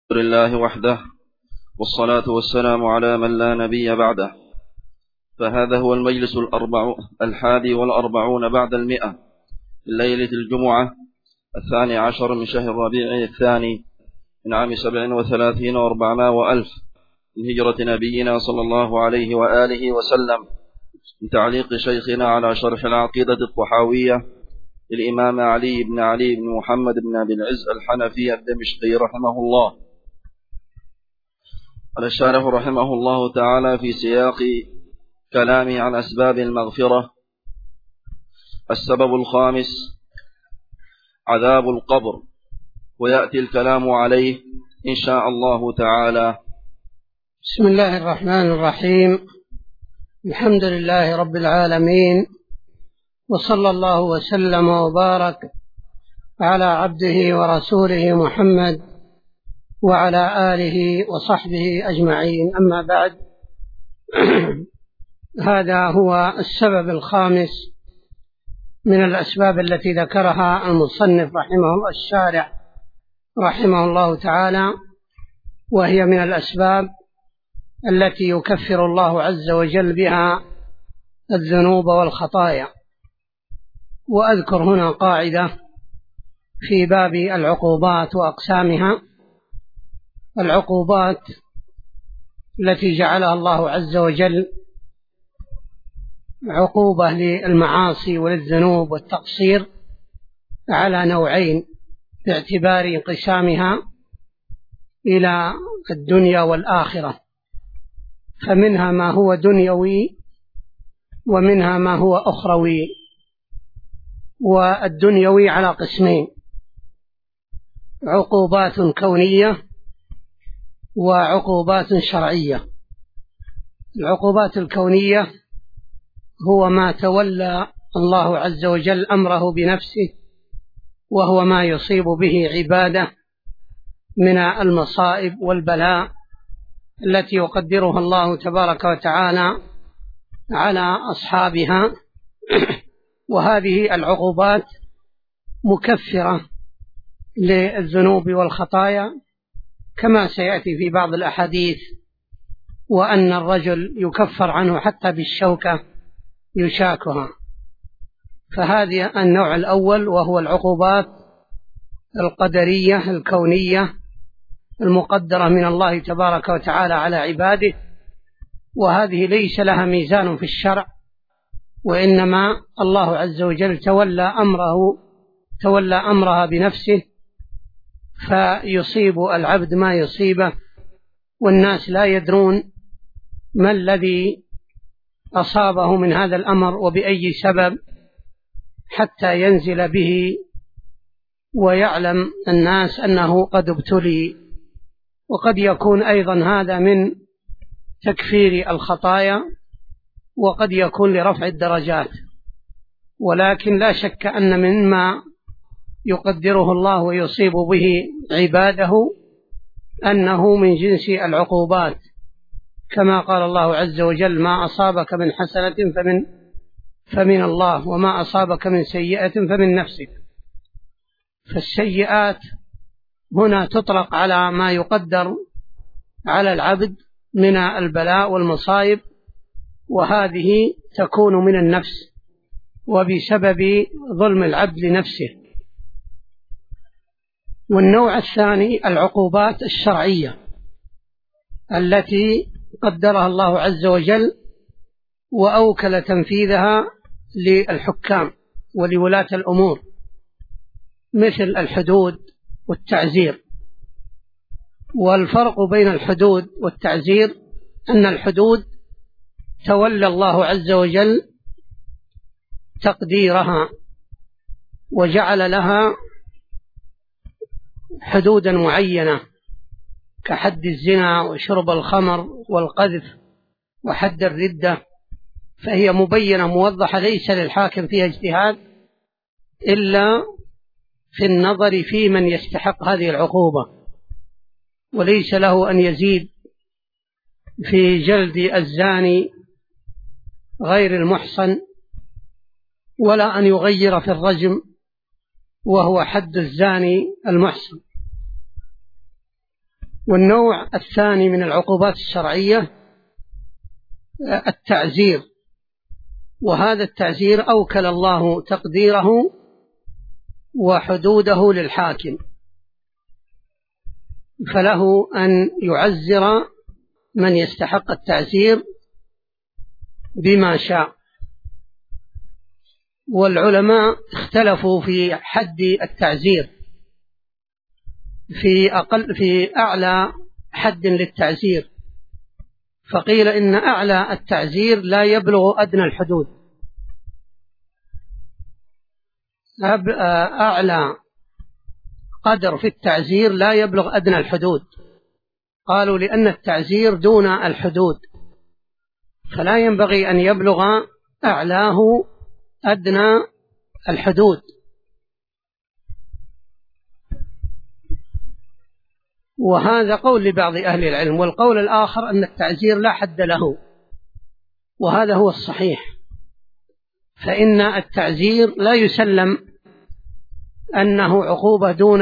لله وحده، والصلاة والسلام على من لا نبي بعده. فهذا هو المجلس 41 بعد 100 ليلة الجمعة 12 من شهر ربيع الثاني من عام 37 و400 وألف من هجرة نبينا صلى الله عليه وآله وسلم، من تعليق شيخنا على شرح العقيدة الطحاوية للإمام علي بن محمد بن أبي العز الحنفي الدمشقي رحمه الله. قال الشارح رحمه الله تعالى في سياق كلامه عن أسباب المغفرة: السبب الخامس عذاب القبر، ويأتي الكلام عليه إن شاء الله تعالى. بسم الله الرحمن الرحيم. الحمد لله رب العالمين، وصلى الله وسلم وبارك على عبده ورسوله محمد وعلى آله وصحبه أجمعين. أما بعد، هذا هو السبب الخامس من الأسباب التي ذكرها المصنف رحمه الله الشارع رحمه الله تعالى، وهي من الأسباب التي يكفر الله عز وجل بها الذنوب والخطايا. وأذكر هنا قاعدة في باب العقوبات وأقسامها: العقوبات التي جعلها الله عز وجل عقوبة للمعاصي وللذنوب والتقصير على نوعين باعتبار انقسامها إلى الدنيا والآخرة، فمنها ما هو دنيوي ومنها ما هو أخروي. والدنيوي على قسمين: عقوبات كونية وعقوبات شرعية. العقوبات الكونية هو ما تولى الله عز وجل أمره بنفسه، وهو ما يصيب به عباده من المصائب والبلاء التي يقدرها الله تبارك وتعالى على أصحابها. وهذه العقوبات مكفرة للذنوب والخطايا، كما سيأتي في بعض الأحاديث، وأن الرجل يكفر عنه حتى بالشوكة يشاكها. فهذا النوع الأول، وهو العقوبات القدرية الكونية المقدرة من الله تبارك وتعالى على عباده، وهذه ليس لها ميزان في الشرع، وإنما الله عز وجل تولى أمرها بنفسه، فيصيب العبد ما يصيبه، والناس لا يدرون ما الذي أصابه من هذا الأمر وبأي سبب حتى ينزل به ويعلم الناس أنه قد ابتلي. وقد يكون أيضا هذا من تكفير الخطايا، وقد يكون لرفع الدرجات، ولكن لا شك أن مما يقدره الله ويصيب به عباده أنه من جنس العقوبات، كما قال الله عز وجل: ما أصابك من حسنة فمن الله، وما أصابك من سيئة فمن نفسك. فالسيئات هنا تطلق على ما يقدر على العبد من البلاء والمصائب، وهذه تكون من النفس وبسبب ظلم العبد لنفسه. والنوع الثاني العقوبات الشرعية التي قدرها الله عز وجل وأوكل تنفيذها للحكام ولولاة الأمور، مثل الحدود والتعزير. والفرق بين الحدود والتعزير أن الحدود تولى الله عز وجل تقديرها وجعل لها حدودا معينة، كحد الزنا وشرب الخمر والقذف وحد الردة، فهي مبينة موضحة، ليس للحاكم فيها اجتهاد إلا في النظر في من يستحق هذه العقوبة، وليس له أن يزيد في جلد الزاني غير المحصن، ولا أن يغير في الرجم وهو حد الزاني المحصن. والنوع الثاني من العقوبات الشرعية التعزير، وهذا التعزير أوكل الله تقديره وحدوده للحاكم، فله أن يعزر من يستحق التعزير بما شاء. والعلماء اختلفوا في حد التعزير، في أعلى حد للتعزير، فقيل إن أعلى التعزير لا يبلغ أدنى الحدود، أعلى قدر في التعزير لا يبلغ أدنى الحدود، قالوا لأن التعزير دون الحدود، فلا ينبغي أن يبلغ أعلاه أدنى الحدود. وهذا قول لبعض أهل العلم، والقول الآخر أن التعزير لا حد له، وهذا هو الصحيح، فإن التعزير لا يسلم أنه عقوبة دون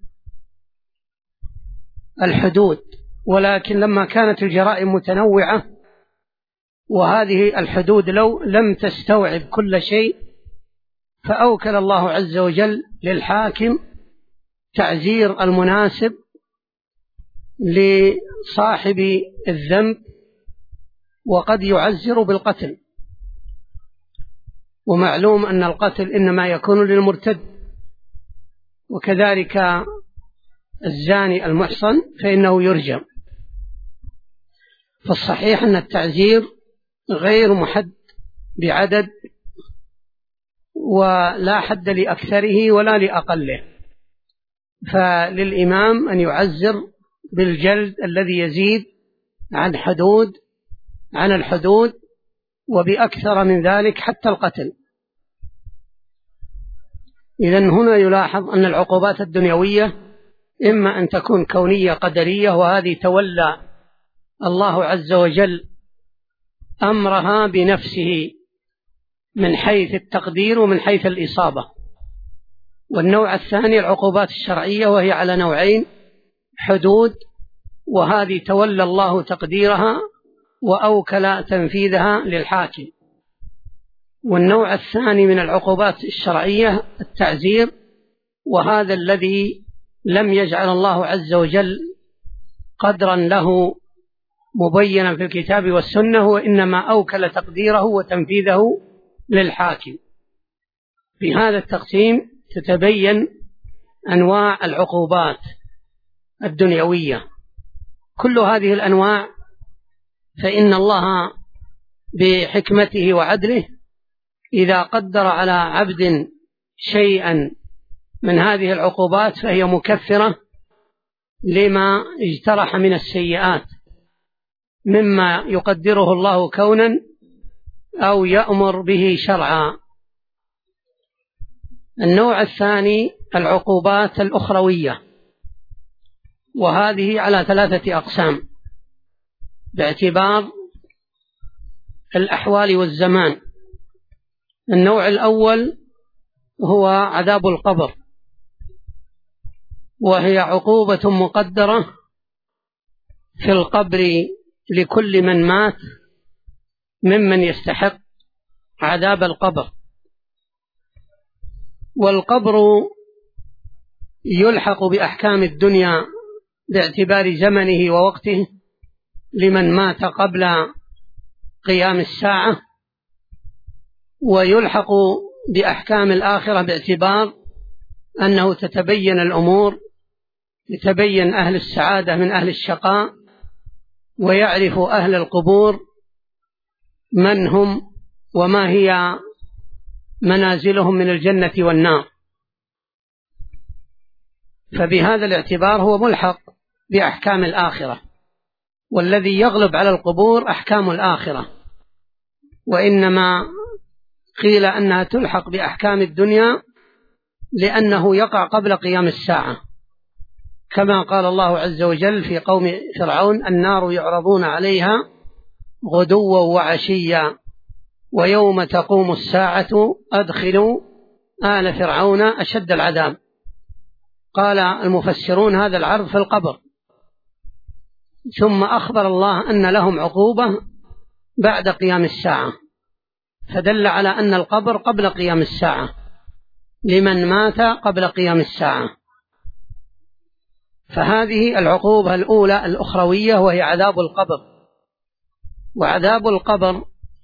الحدود، ولكن لما كانت الجرائم متنوعة وهذه الحدود لو لم تستوعب كل شيء، فأوكل الله عز وجل للحاكم تعزير المناسب لصاحب الذنب، وقد يعزر بالقتل، ومعلوم أن القتل إنما يكون للمرتد، وكذلك الزاني المحصن فإنه يرجم. فالصحيح أن التعزير غير محد بعدد، ولا حد لأكثره ولا لأقله، فللإمام أن يعزر بالجلد الذي يزيد عن الحدود، وبأكثر من ذلك حتى القتل. إذن هنا يلاحظ أن العقوبات الدنيوية إما أن تكون كونية قدرية، وهذه تولى الله عز وجل أمرها بنفسه من حيث التقدير ومن حيث الإصابة. والنوع الثاني العقوبات الشرعية، وهي على نوعين: حدود، وهذه تولى الله تقديرها وأوكل تنفيذها للحاكم. والنوع الثاني من العقوبات الشرعية التعزير، وهذا الذي لم يجعل الله عز وجل قدرا له مبينا في الكتاب والسنة، وإنما أوكل تقديره وتنفيذه للحاكم. في هذا التقسيم تتبين أنواع العقوبات الدنيوية. كل هذه الأنواع فإن الله بحكمته وعدله إذا قدر على عبد شيئا من هذه العقوبات فهي مكفرة لما اجترح من السيئات، مما يقدره الله كونا أو يأمر به شرعا. النوع الثاني العقوبات الأخروية، وهذه على 3 أقسام باعتبار الأحوال والزمان. النوع الأول هو عذاب القبر، وهي عقوبة مقدرة في القبر لكل من مات ممن يستحق عذاب القبر. والقبر يلحق بأحكام الدنيا باعتبار زمنه ووقته لمن مات قبل قيام الساعة، ويلحق بأحكام الآخرة باعتبار أنه تتبين الأمور، يتبين أهل السعادة من أهل الشقاء، ويعرف أهل القبور من هم وما هي منازلهم من الجنة والنار. فبهذا الاعتبار هو ملحق بأحكام الآخرة، والذي يغلب على القبور أحكام الآخرة، وإنما قيل أنها تلحق بأحكام الدنيا لأنه يقع قبل قيام الساعة، كما قال الله عز وجل في قوم فرعون: النار يعرضون عليها غدوا وعشيا ويوم تقوم الساعة أدخلوا آل فرعون أشد العذاب. قال المفسرون هذا العرض في القبر، ثم أخبر الله أن لهم عقوبة بعد قيام الساعة، فدل على أن القبر قبل قيام الساعة لمن مات قبل قيام الساعة. فهذه العقوبة الأولى الأخروية وهي عذاب القبر. وعذاب القبر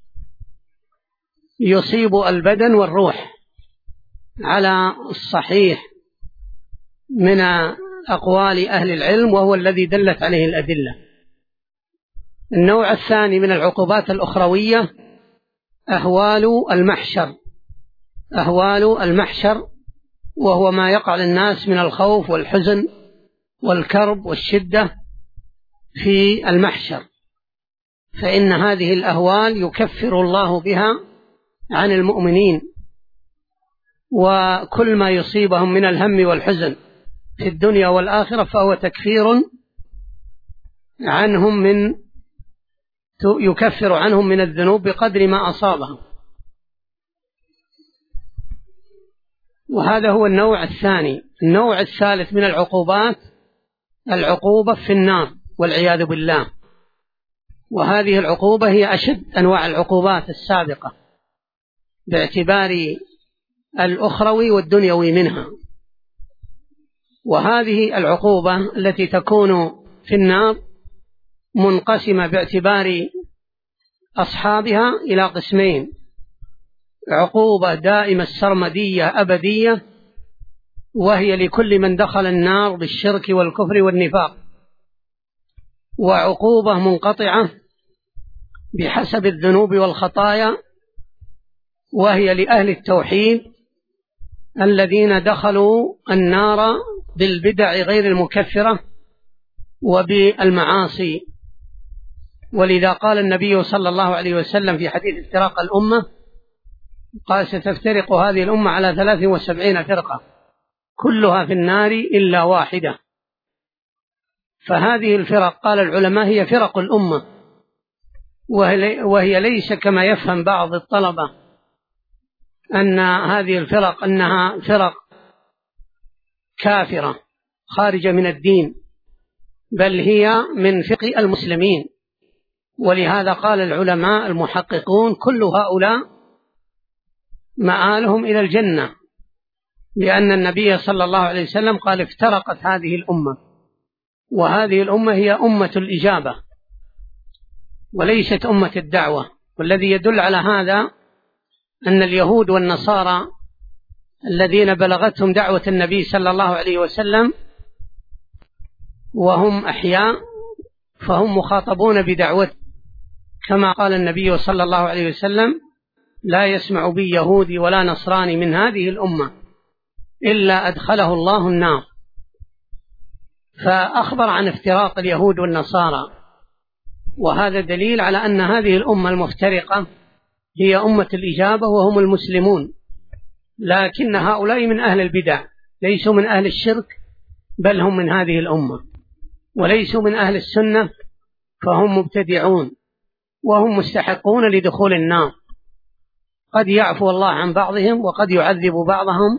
يصيب البدن والروح على الصحيح من أقوال أهل العلم، وهو الذي دلت عليه الأدلة. النوع الثاني من العقوبات الأخروية أهوال المحشر. أهوال المحشر وهو ما يقع للناس من الخوف والحزن والكرب والشدة في المحشر، فإن هذه الأهوال يكفر الله بها عن المؤمنين، وكل ما يصيبهم من الهم والحزن في الدنيا والآخرة فهو تكفير عنهم يكفر عنهم من الذنوب بقدر ما أصابهم. وهذا هو النوع الثاني. النوع الثالث من العقوبات العقوبة في النار والعياذ بالله، وهذه العقوبة هي أشد أنواع العقوبات السابقة باعتبار الأخروي والدنيوي منها. وهذه العقوبة التي تكون في النار منقسمة باعتبار أصحابها إلى قسمين: عقوبة دائمة السرمدية أبدية، وهي لكل من دخل النار بالشرك والكفر والنفاق، وعقوبة منقطعة بحسب الذنوب والخطايا، وهي لأهل التوحيد الذين دخلوا النار بالبدع غير المكفرة وبالمعاصي. ولذا قال النبي صلى الله عليه وسلم في حديث افتراق الأمة قال: ستفترق هذه الأمة على 73 فرقة كلها في النار إلا واحدة. فهذه الفرق قال العلماء هي فرق الأمة، وهي ليس كما يفهم بعض الطلبة أن هذه الفرق أنها فرق كافرة خارجة من الدين، بل هي من فقه المسلمين. ولهذا قال العلماء المحققون: كل هؤلاء مآلهم إلى الجنة، لأن النبي صلى الله عليه وسلم قال: افترقت هذه الأمة، وهذه الأمة هي أمة الإجابة وليست أمة الدعوة. والذي يدل على هذا أن اليهود والنصارى الذين بلغتهم دعوة النبي صلى الله عليه وسلم وهم أحياء فهم مخاطبون بدعوته، كما قال النبي صلى الله عليه وسلم: لا يسمع بي يهودي ولا نصراني من هذه الأمة إلا أدخله الله النار. فأخبر عن افتراق اليهود والنصارى، وهذا دليل على أن هذه الأمة المفترقة هي أمة الإجابة وهم المسلمون، لكن هؤلاء من أهل البدع، ليسوا من أهل الشرك، بل هم من هذه الأمة، وليسوا من أهل السنة فهم مبتدعون وهم مستحقون لدخول النار. قد يعفو الله عن بعضهم وقد يعذب بعضهم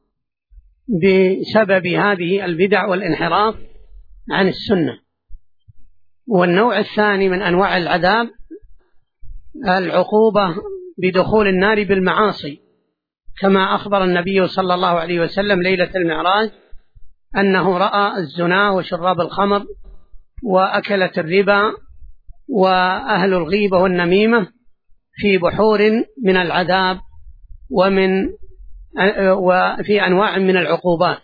بسبب هذه البدع والانحراف عن السنة. والنوع الثاني من أنواع العذاب العقوبة بدخول النار بالمعاصي، كما أخبر النبي صلى الله عليه وسلم ليلة المعراج أنه رأى الزنا وشراب الخمر وأكلة الربا وأهل الغيبة والنميمة في بحور من العذاب وفي أنواع من العقوبات.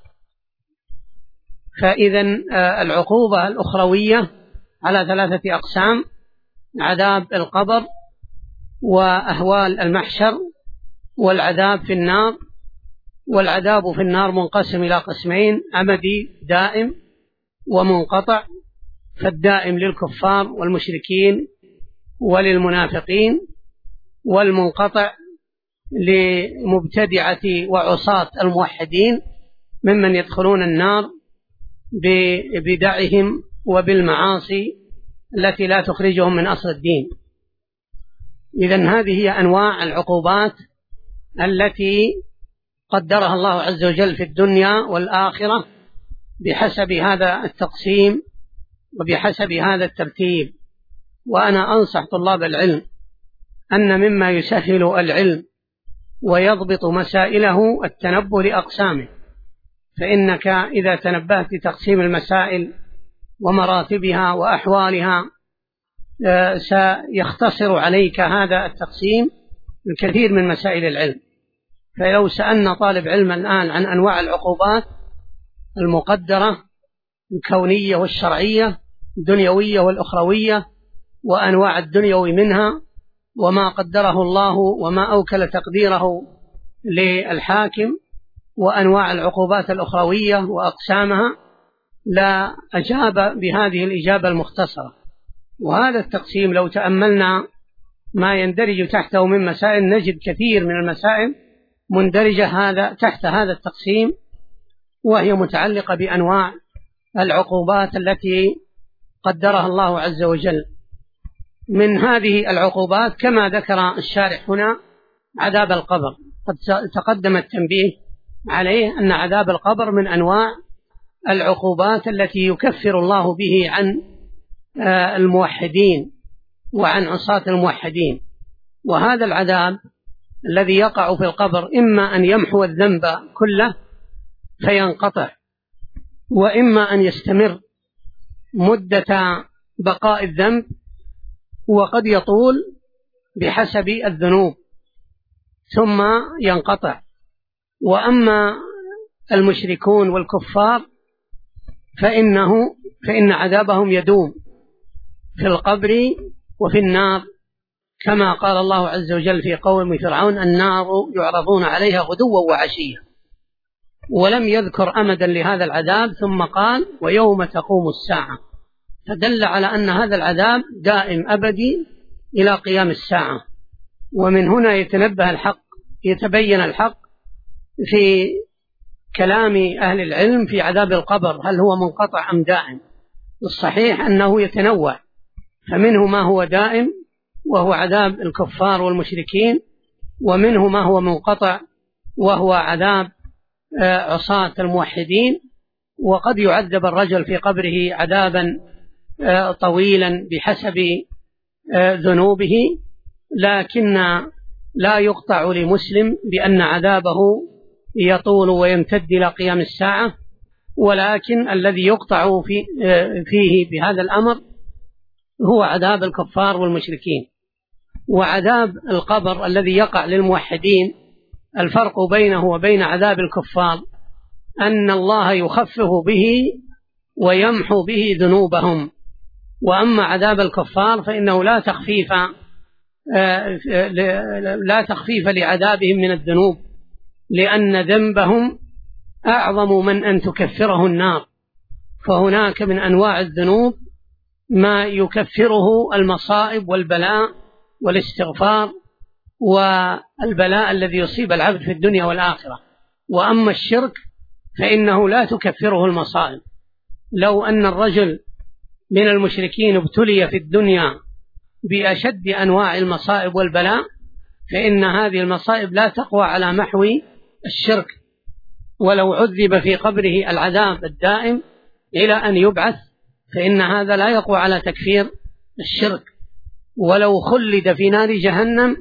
فإذا العقوبة الأخروية على 3 أقسام: عذاب القبر، وأهوال المحشر، والعذاب في النار. والعذاب في النار منقسم إلى قسمين: أمدي دائم ومنقطع، فالدائم للكفار والمشركين وللمنافقين، والمنقطع لمبتدعة وعصاة الموحدين ممن يدخلون النار ببدعهم وبالمعاصي التي لا تخرجهم من أصل الدين. إذن هذه هي أنواع العقوبات التي قدرها الله عز وجل في الدنيا والآخرة بحسب هذا التقسيم وبحسب هذا الترتيب. وأنا أنصح طلاب العلم أن مما يسهل العلم ويضبط مسائله التنبه لأقسامه، فإنك إذا تنبهت لتقسيم المسائل ومراتبها وأحوالها سيختصر عليك هذا التقسيم الكثير من مسائل العلم. فلو سألنا طالب علم الآن عن أنواع العقوبات المقدرة الكونية والشرعية الدنيوية والأخروية وأنواع الدنيوي منها وما قدره الله وما أوكل تقديره للحاكم وأنواع العقوبات الأخروية وأقسامها، لا أجاب بهذه الإجابة المختصرة. وهذا التقسيم لو تأملنا ما يندرج تحته من مسائل نجد كثير من المسائل مندرجة تحت هذا التقسيم، وهي متعلقة بأنواع العقوبات التي قدرها الله عز وجل. من هذه العقوبات كما ذكر الشارح هنا عذاب القبر، قد تقدم التنبيه عليه أن عذاب القبر من أنواع العقوبات التي يكفر الله به عن الموحدين وعن عصاة الموحدين. وهذا العذاب الذي يقع في القبر إما أن يمحو الذنب كله فينقطع، وإما أن يستمر مدة بقاء الذنب، وقد يطول بحسب الذنوب ثم ينقطع. وأما المشركون والكفار فإن عذابهم يدوم في القبر وفي النار، كما قال الله عز وجل في قوم فرعون النار يعرضون عليها غدوا وعشيا، ولم يذكر أمدا لهذا العذاب، ثم قال ويوم تقوم الساعة، فدل على أن هذا العذاب دائم أبدي إلى قيام الساعة. ومن هنا يتبين الحق في كلام أهل العلم في عذاب القبر، هل هو منقطع أم دائم؟ والصحيح أنه يتنوع، فمنه ما هو دائم وهو عذاب الكفار والمشركين، ومنه ما هو منقطع وهو عذاب عصاة الموحدين. وقد يعذب الرجل في قبره عذابا طويلا بحسب ذنوبه، لكن لا يقطع لمسلم بأن عذابه يطول ويمتد إلى قيام الساعة، ولكن الذي يقطع فيه بهذا الأمر هو عذاب الكفار والمشركين. وعذاب القبر الذي يقع للموحدين الفرق بينه وبين عذاب الكفار أن الله يخفف به ويمحو به ذنوبهم، وأما عذاب الكفار فإنه لا تخفيف لعذابهم من الذنوب، لأن ذنبهم أعظم من أن تكفره النار. فهناك من أنواع الذنوب ما يكفره المصائب والبلاء والاستغفار والبلاء الذي يصيب العبد في الدنيا والآخرة. وأما الشرك فإنه لا تكفره المصائب. لو أن الرجل من المشركين ابتلي في الدنيا بأشد أنواع المصائب والبلاء، فإن هذه المصائب لا تقوى على محو الشرك، ولو عذب في قبره العذاب الدائم إلى أن يبعث فإن هذا لا يقوى على تكفير الشرك. ولو خلد في نار جهنم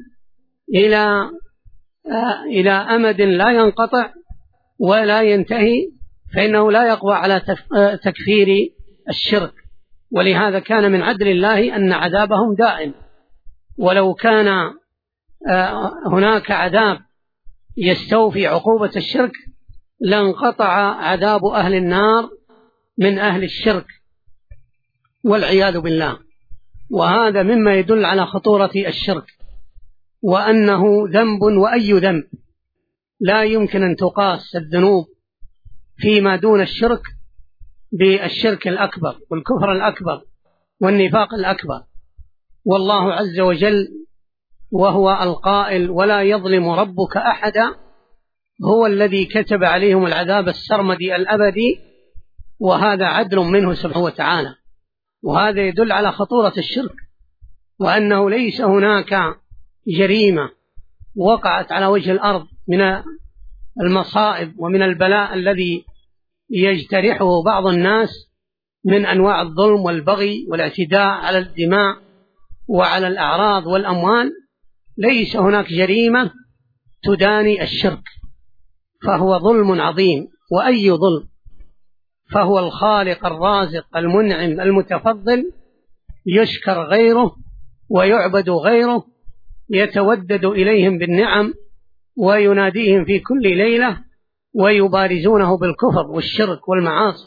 إلى أمد لا ينقطع ولا ينتهي فإنه لا يقوى على تكفير الشرك. ولهذا كان من عدل الله أن عذابهم دائم. ولو كان هناك عذاب يستوفي عقوبة الشرك لانقطع عذاب أهل النار من أهل الشرك والعياذ بالله. وهذا مما يدل على خطورة الشرك، وأنه ذنب، وأي ذنب لا يمكن أن تقاس الذنوب فيما دون الشرك بالشرك الأكبر والكفر الأكبر والنفاق الأكبر. والله عز وجل وهو القائل ولا يظلم ربك أحدا هو الذي كتب عليهم العذاب السرمدي الأبدي، وهذا عدل منه سبحانه وتعالى. وهذا يدل على خطورة الشرك، وأنه ليس هناك جريمة وقعت على وجه الأرض من المصائب ومن البلاء الذي يجترحه بعض الناس من أنواع الظلم والبغي والاعتداء على الدماء وعلى الأعراض والأموال، ليس هناك جريمة تداني الشرك، فهو ظلم عظيم. وأي ظلم؟ فهو الخالق الرازق المنعم المتفضل، يشكر غيره ويعبد غيره، يتودد إليهم بالنعم ويناديهم في كل ليلة ويبارزونه بالكفر والشرك والمعاصي.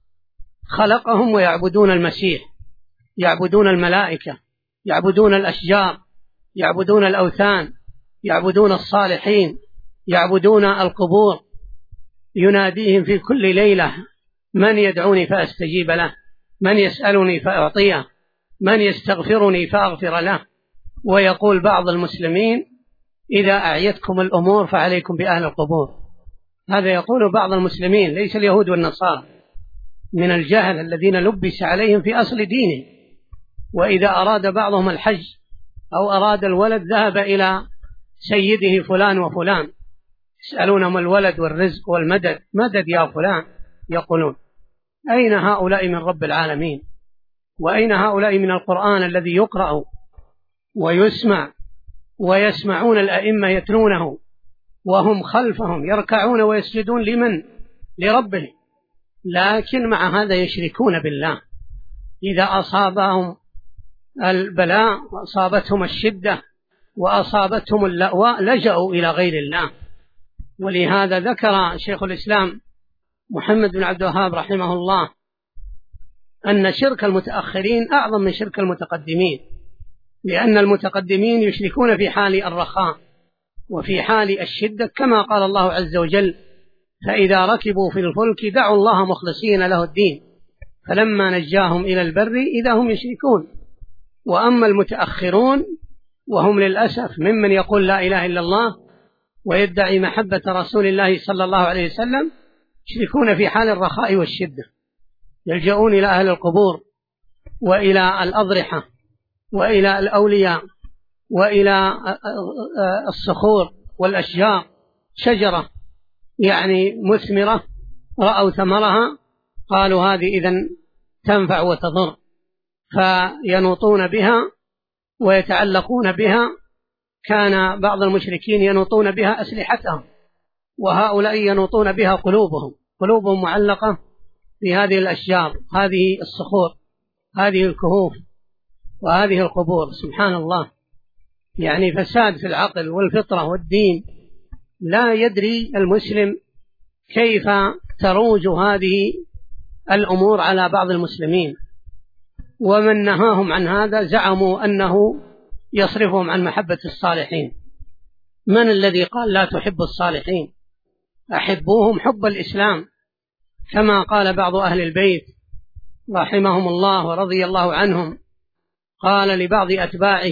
خلقهم ويعبدون المسيح، يعبدون الملائكة، يعبدون الأشجار، يعبدون الأوثان، يعبدون الصالحين، يعبدون القبور، يناديهم في كل ليلة: من يدعوني فأستجيب له، من يسألني فأعطيه، من يستغفرني فأغفر له. ويقول بعض المسلمين: إذا أعيتكم الأمور فعليكم بأهل القبور. هذا يقول بعض المسلمين، ليس اليهود والنصارى، من الجهل الذين لبس عليهم في أصل دينه. وإذا أراد بعضهم الحج أو أراد الولد ذهب إلى سيده فلان وفلان، يسألونهم الولد والرزق والمدد. مدد يا فلان، يقولون. أين هؤلاء من رب العالمين؟ وأين هؤلاء من القرآن الذي يقرأ ويسمع ويسمعون الأئمة يتلونه وهم خلفهم يركعون ويسجدون لمن؟ لربه. لكن مع هذا يشركون بالله. إذا أصابهم البلاء وأصابتهم الشدة وأصابتهم اللأواء لجأوا إلى غير الله. ولهذا ذكر شيخ الإسلام محمد بن عبد الوهاب رحمه الله أن شرك المتأخرين أعظم من شرك المتقدمين، لأن المتقدمين يشركون في حال الرخاء وفي حال الشدة، كما قال الله عز وجل: فإذا ركبوا في الفلك دعوا الله مخلصين له الدين فلما نجاهم إلى البر إذا هم يشركون. وأما المتأخرون وهم للأسف ممن يقول لا إله إلا الله ويدعي محبة رسول الله صلى الله عليه وسلم، يشركون في حال الرخاء والشدة، يلجؤون إلى أهل القبور وإلى الأضرحة وإلى الأولياء وإلى الصخور والأشجار. شجرة يعني مثمرة رأوا ثمرها قالوا هذه إذن تنفع وتضر، فينوطون بها ويتعلقون بها. كان بعض المشركين ينوطون بها أسلحتهم، وهؤلاء ينوطون بها قلوبهم معلقة بهذه الأشجار، هذه الصخور، هذه الكهوف، وهذه القبور. سبحان الله، يعني فساد في العقل والفطرة والدين. لا يدري المسلم كيف تروج هذه الأمور على بعض المسلمين، ومن نهاهم عن هذا زعموا أنه يصرفهم عن محبة الصالحين. من الذي قال لا تحب الصالحين؟ أحبوهم حب الإسلام، كما قال بعض أهل البيت رحمهم الله ورضي الله عنهم، قال لبعض أتباعه: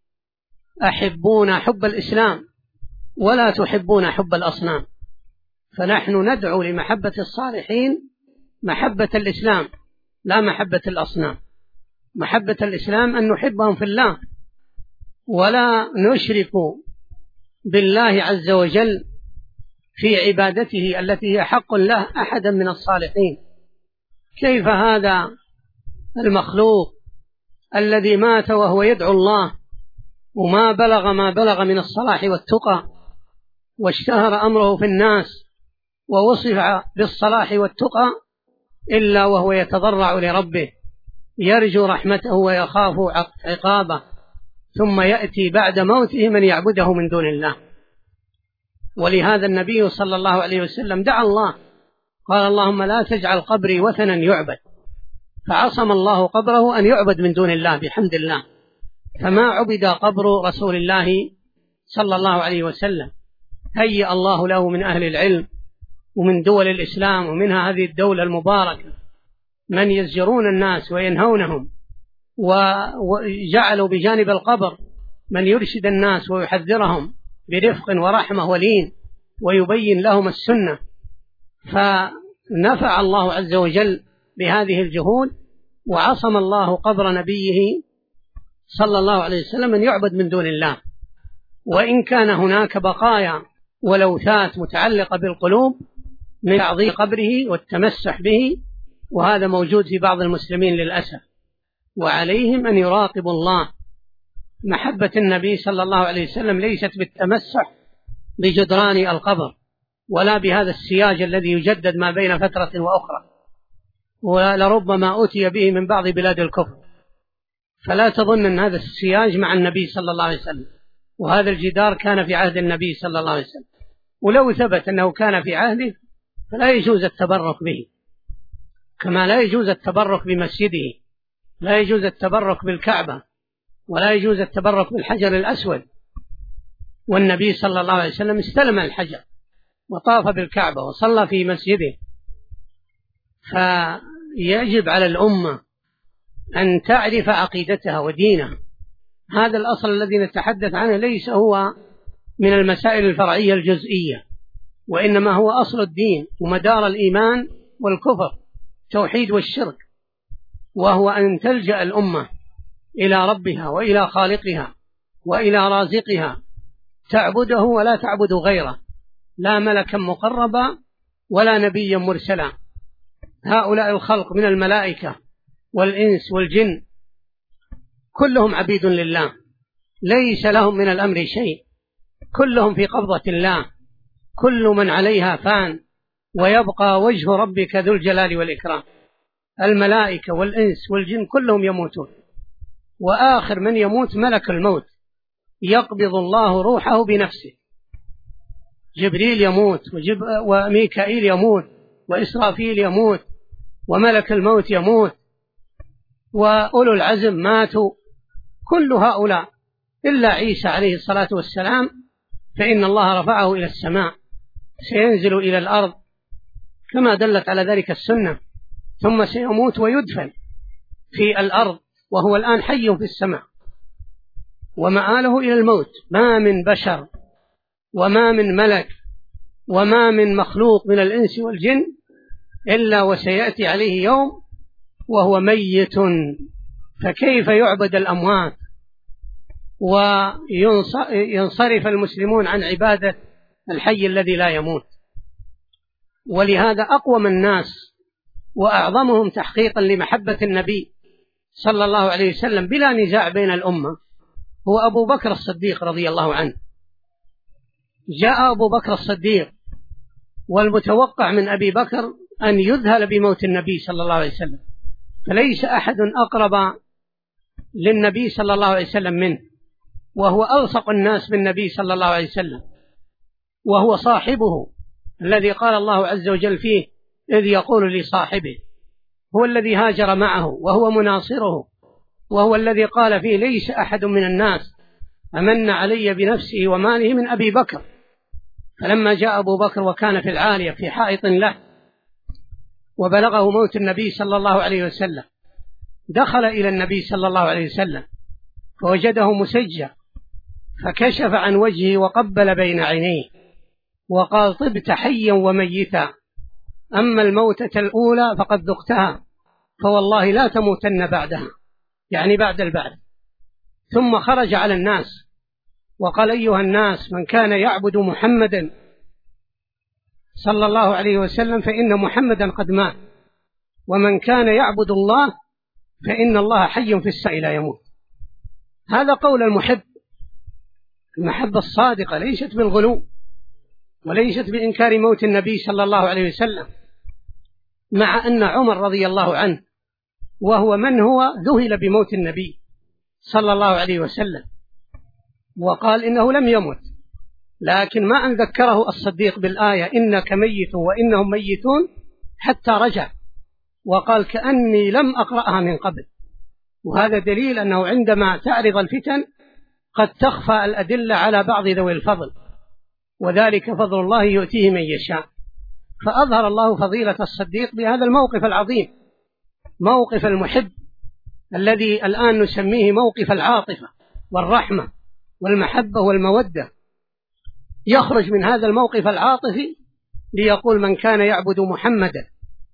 أحبون حب الإسلام ولا تحبون حب الأصنام. فنحن ندعو لمحبة الصالحين محبة الإسلام لا محبة الأصنام. محبة الإسلام أن نحبهم في الله ولا نشرك بالله عز وجل في عبادته التي هي حق له أحدا من الصالحين. كيف هذا المخلوق الذي مات وهو يدعو الله وما بلغ ما بلغ من الصلاح والتقى واشتهر أمره في الناس ووصف بالصلاح والتقى إلا وهو يتضرع لربه يرجو رحمته ويخاف عقابه، ثم يأتي بعد موته من يعبده من دون الله. ولهذا النبي صلى الله عليه وسلم دعا الله، قال: اللهم لا تجعل قبري وثنا يعبد، فعصم الله قبره أن يعبد من دون الله بحمد الله. فما عبد قبر رسول الله صلى الله عليه وسلم. هيأ الله له من أهل العلم ومن دول الإسلام ومنها هذه الدولة المباركة من يزجرون الناس وينهونهم، وجعلوا بجانب القبر من يرشد الناس ويحذرهم برفق ورحمة ولين ويبين لهم السنة. فنفع الله عز وجل بهذه الجهود، وعصم الله قبر نبيه صلى الله عليه وسلم أن يعبد من دون الله. وإن كان هناك بقايا ولوثات متعلقة بالقلوب من تعظيم قبره والتمسح به وهذا موجود في بعض المسلمين للأسف. وعليهم أن يراقبوا الله. محبة النبي صلى الله عليه وسلم ليست بالتمسح بجدران القبر ولا بهذا السياج الذي يجدد ما بين فترة وأخرى، ولربما أتي به من بعض بلاد الكفر. فلا تظن أن هذا السياج مع النبي صلى الله عليه وسلم، وهذا الجدار كان في عهد النبي صلى الله عليه وسلم، ولو ثبت أنه كان في عهده فلا يجوز التبرك به، كما لا يجوز التبرك بمسجده، لا يجوز التبرك بالكعبة، ولا يجوز التبرك بالحجر الأسود. والنبي صلى الله عليه وسلم استلم الحجر وطاف بالكعبة وصلى في مسجده. فيجب على الأمة أن تعرف عقيدتها ودينها. هذا الأصل الذي نتحدث عنه ليس هو من المسائل الفرعية الجزئية، وإنما هو أصل الدين ومدار الإيمان والكفر، التوحيد والشرك، وهو أن تلجأ الأمة إلى ربها وإلى خالقها وإلى رازقها، تعبده ولا تعبد غيره، لا ملكا مقربا ولا نبيا مرسلا. هؤلاء الخلق من الملائكة والإنس والجن كلهم عبيد لله، ليس لهم من الأمر شيء، كلهم في قبضة الله، كل من عليها فان ويبقى وجه ربك ذو الجلال والإكرام. الملائكة والإنس والجن كلهم يموتون، وآخر من يموت ملك الموت، يقبض الله روحه بنفسه. جبريل يموت وميكائيل يموت وإسرافيل يموت وملك الموت يموت وأولو العزم ماتوا، كل هؤلاء إلا عيسى عليه الصلاة والسلام فإن الله رفعه إلى السماء، سينزل إلى الأرض كما دلت على ذلك السنة، ثم سيموت ويدفن في الأرض وهو الآن حي في السماء، ومآله إلى الموت. ما من بشر وما من ملك وما من مخلوق من الإنس والجن إلا وسيأتي عليه يوم وهو ميت. فكيف يعبد الأموات وينصرف المسلمون عن عبادة الحي الذي لا يموت؟ ولهذا أقوم الناس وأعظمهم تحقيقا لمحبة النبي صلى الله عليه وسلم بلا نزاع بين الأمة هو أبو بكر الصديق رضي الله عنه. جاء أبو بكر الصديق، والمتوقع من أبي بكر أن يذهل بموت النبي صلى الله عليه وسلم، فليس أحد أقرب للنبي صلى الله عليه وسلم منه، وهو ألصق الناس بالنبي صلى الله عليه وسلم، وهو صاحبه الذي قال الله عز وجل فيه إذ يقول لصاحبه، هو الذي هاجر معه وهو مناصره، وهو الذي قال فيه ليس أحد من الناس أمن علي بنفسه وماله من أبي بكر. فلما جاء أبو بكر وكان في العالية في حائط له وبلغه موت النبي صلى الله عليه وسلم، دخل إلى النبي صلى الله عليه وسلم فوجده مسجى، فكشف عن وجهه وقبل بين عينيه وقال طبت حيا وميتا، أما الموتة الأولى فقد ذقتها، فوالله لا تموتن بعدها، يعني بعد البعث. ثم خرج على الناس وقال أيها الناس، من كان يعبد محمدا صلى الله عليه وسلم فإن محمدا قد مات، ومن كان يعبد الله فإن الله حي في السماء لا يموت. هذا قول المحب، المحبة الصادقة ليست بالغلو وليست بإنكار موت النبي صلى الله عليه وسلم، مع أن عمر رضي الله عنه وهو من هو ذهل بموت النبي صلى الله عليه وسلم وقال إنه لم يمت، لكن ما أن ذكره الصديق بالآية إنك ميت وإنهم ميتون حتى رجع وقال كأني لم أقرأها من قبل. وهذا دليل أنه عندما تعرض الفتن قد تخفى الأدلة على بعض ذوي الفضل، وذلك فضل الله يؤتيه من يشاء. فأظهر الله فضيلة الصديق بهذا الموقف العظيم، موقف المحب الذي الآن نسميه موقف العاطفة والرحمة والمحبة والمودة. يخرج من هذا الموقف العاطفي ليقول من كان يعبد محمدا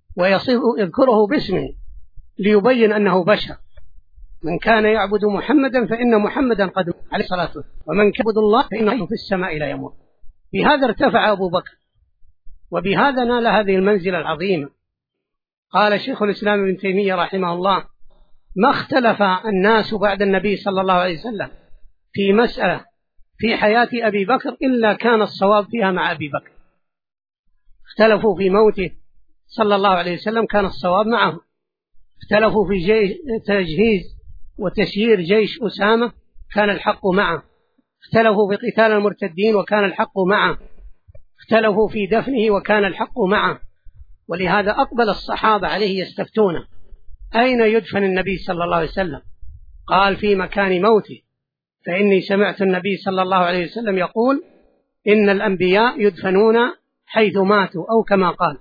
ويذكره باسمه ليبين أنه بشر، من كان يعبد محمدا فإن محمدا قد عليه الصلاة والسلام، ومن كان يعبد الله فإنه في السماء لا يموت. بهذا ارتفع أبو بكر، وبهذا نال هذه المنزلة العظيمة. قال شيخ الإسلام ابن تيمية رحمه الله: ما اختلف الناس بعد النبي صلى الله عليه وسلم في مسألة في حياة أبي بكر إلا كان الصواب فيها مع أبي بكر. اختلفوا في موته صلى الله عليه وسلم، كان الصواب معه. اختلفوا في تجهيز وتسيير جيش أسامة، كان الحق معه. اختلفوا في قتال المرتدين، وكان الحق معه. اختلفوا في دفنه، وكان الحق معه. ولهذا أقبل الصحابة عليه يستفتونه: أين يدفن النبي صلى الله عليه وسلم؟ قال: في مكان موته، فإني سمعت النبي صلى الله عليه وسلم يقول: إن الأنبياء يدفنون حيث ماتوا، أو كما قال.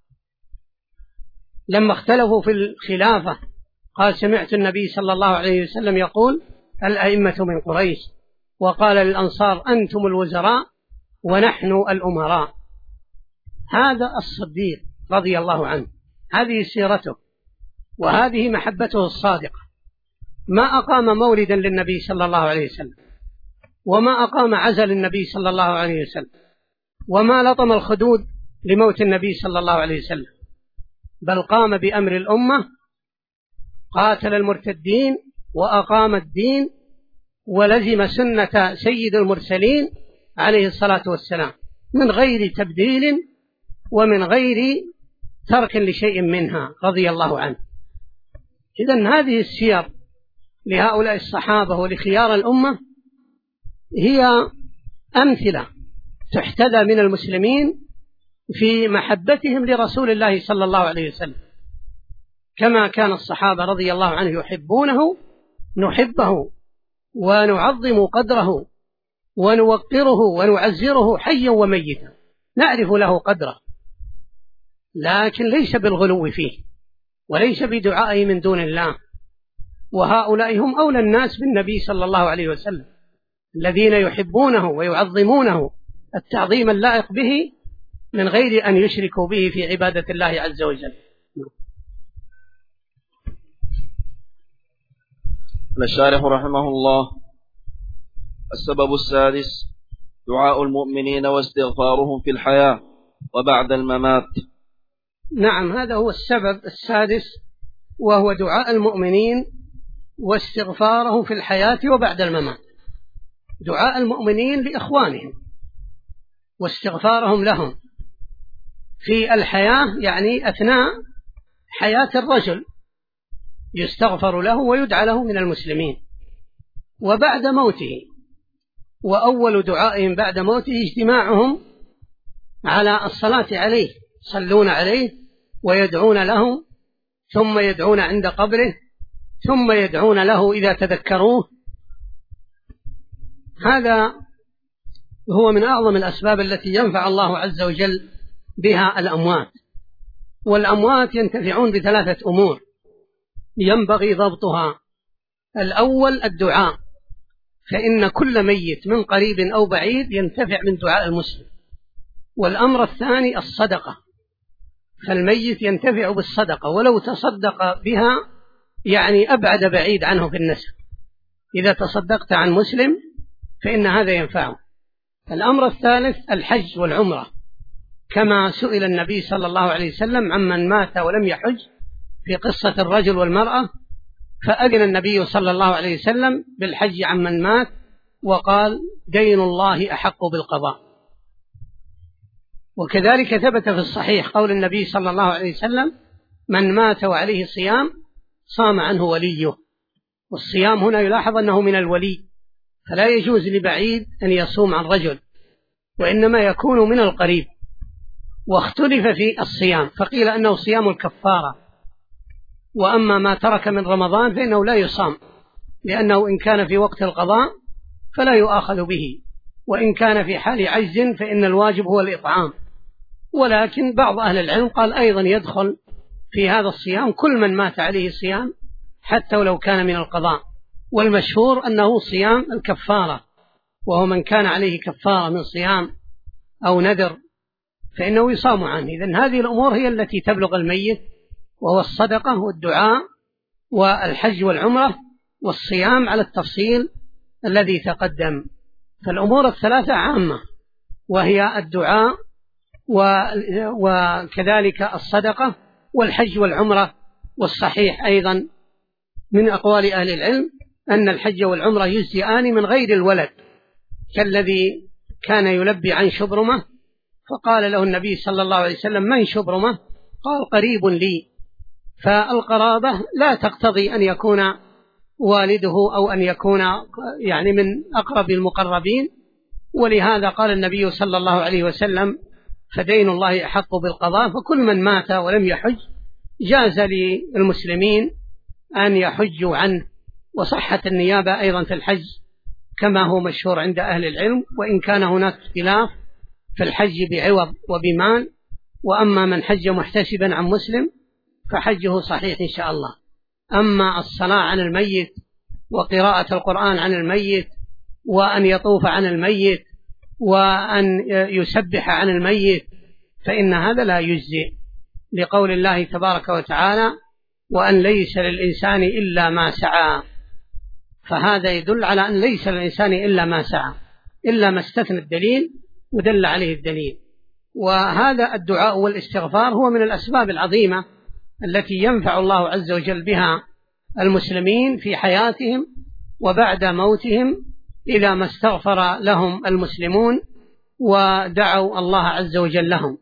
لما اختلفوا في الخلافة قال: سمعت النبي صلى الله عليه وسلم يقول: الأئمة من قريش. وقال للأنصار: أنتم الوزراء ونحن الأمراء. هذا الصديق رضي الله عنه، هذه سيرته وهذه محبته الصادقة. ما أقام مولدا للنبي صلى الله عليه وسلم، وما أقام عزا للنبي صلى الله عليه وسلم، وما لطم الخدود لموت النبي صلى الله عليه وسلم، بل قام بأمر الأمة، قاتل المرتدين وأقام الدين، ولزم سنة سيد المرسلين عليه الصلاة والسلام من غير تبديل ومن غير ترك لشيء منها رضي الله عنه. إذن هذه السير لهؤلاء الصحابة ولخيار الأمة هي أمثلة تحتذى من المسلمين في محبتهم لرسول الله صلى الله عليه وسلم، كما كان الصحابة رضي الله عنه يحبونه نحبه ونعظم قدره ونوقره ونعزره حيا وميتا، نعرف له قدره، لكن ليس بالغلو فيه وليس بدعائه من دون الله. وهؤلاء هم أولى الناس بالنبي صلى الله عليه وسلم، الذين يحبونه ويعظمونه التعظيم اللائق به من غير أن يشركوا به في عبادة الله عز وجل. الشارح رحمه الله: السبب السادس: دعاء المؤمنين واستغفارهم في الحياة وبعد الممات. نعم، هذا هو السبب السادس، وهو دعاء المؤمنين واستغفارهم في الحياة وبعد الممات. دعاء المؤمنين لإخوانهم واستغفارهم لهم في الحياة، يعني أثناء حياة الرجل يستغفر له ويدعى له من المسلمين، وبعد موته. وأول دعائهم بعد موته اجتماعهم على الصلاة عليه، يصلون عليه ويدعون له، ثم يدعون عند قبره، ثم يدعون له إذا تذكروه. هذا هو من أعظم الأسباب التي ينفع الله عز وجل بها الأموات. والأموات ينتفعون بثلاثة أمور ينبغي ضبطها. الأول الدعاء، فإن كل ميت من قريب أو بعيد ينتفع من دعاء المسلم. والأمر الثاني الصدقة، فالميت ينتفع بالصدقة ولو تصدق بها، يعني أبعد بعيد عنه في النسب. إذا تصدقت عن مسلم فإن هذا ينفعه. الأمر الثالث الحج والعمرة، كما سئل النبي صلى الله عليه وسلم عمن مات ولم يحج في قصة الرجل والمرأة، فأذن النبي صلى الله عليه وسلم بالحج عمن مات، وقال: دين الله أحق بالقضاء. وكذلك ثبت في الصحيح قول النبي صلى الله عليه وسلم: من مات وعليه صيام صام عنه وليه. والصيام هنا يلاحظ أنه من الولي، فلا يجوز لبعيد أن يصوم عن رجل، وإنما يكون من القريب. واختلف في الصيام، فقيل أنه صيام الكفارة، وأما ما ترك من رمضان فإنه لا يصام، لأنه إن كان في وقت القضاء فلا يؤاخذ به، وإن كان في حال عجز فإن الواجب هو الإطعام. ولكن بعض أهل العلم قال أيضا يدخل في هذا الصيام كل من مات عليه صيام حتى ولو كان من القضاء. والمشهور أنه صيام الكفارة، وهو من كان عليه كفارة من صيام أو نذر فإنه يصام عنه. إذن هذه الأمور هي التي تبلغ الميت، وهو الصدقة والدعاء والحج والعمرة والصيام على التفصيل الذي تقدم. فالأمور الثلاثة عامة، وهي الدعاء وكذلك الصدقة والحج والعمرة. والصحيح أيضا من أقوال أهل العلم أن الحج والعمرة يجزئان من غير الولد، كالذي كان يلبي عن شبرمة فقال له النبي صلى الله عليه وسلم: من شبرمة؟ قال: قريب لي. فالقرابة لا تقتضي أن يكون والده أو أن يكون يعني من أقرب المقربين، ولهذا قال النبي صلى الله عليه وسلم: فدين الله أحق بالقضاء. فكل من مات ولم يحج جاز للمسلمين أن يحجوا عنه، وصحت النيابة أيضا في الحج كما هو مشهور عند أهل العلم، وإن كان هناك اختلاف في الحج بعوض وبمال. وأما من حج محتسبا عن مسلم فحجه صحيح إن شاء الله. أما الصلاة عن الميت وقراءة القرآن عن الميت وأن يطوف عن الميت وأن يسبح عن الميت فإن هذا لا يجزئ، لقول الله تبارك وتعالى: وأن ليس للإنسان إلا ما سعى. فهذا يدل على أن ليس للإنسان إلا ما سعى، إلا ما استثنى الدليل ودل عليه الدليل. وهذا الدعاء والاستغفار هو من الأسباب العظيمة التي ينفع الله عز وجل بها المسلمين في حياتهم وبعد موتهم، إذا ما استغفر لهم المسلمون ودعوا الله عز وجل لهم.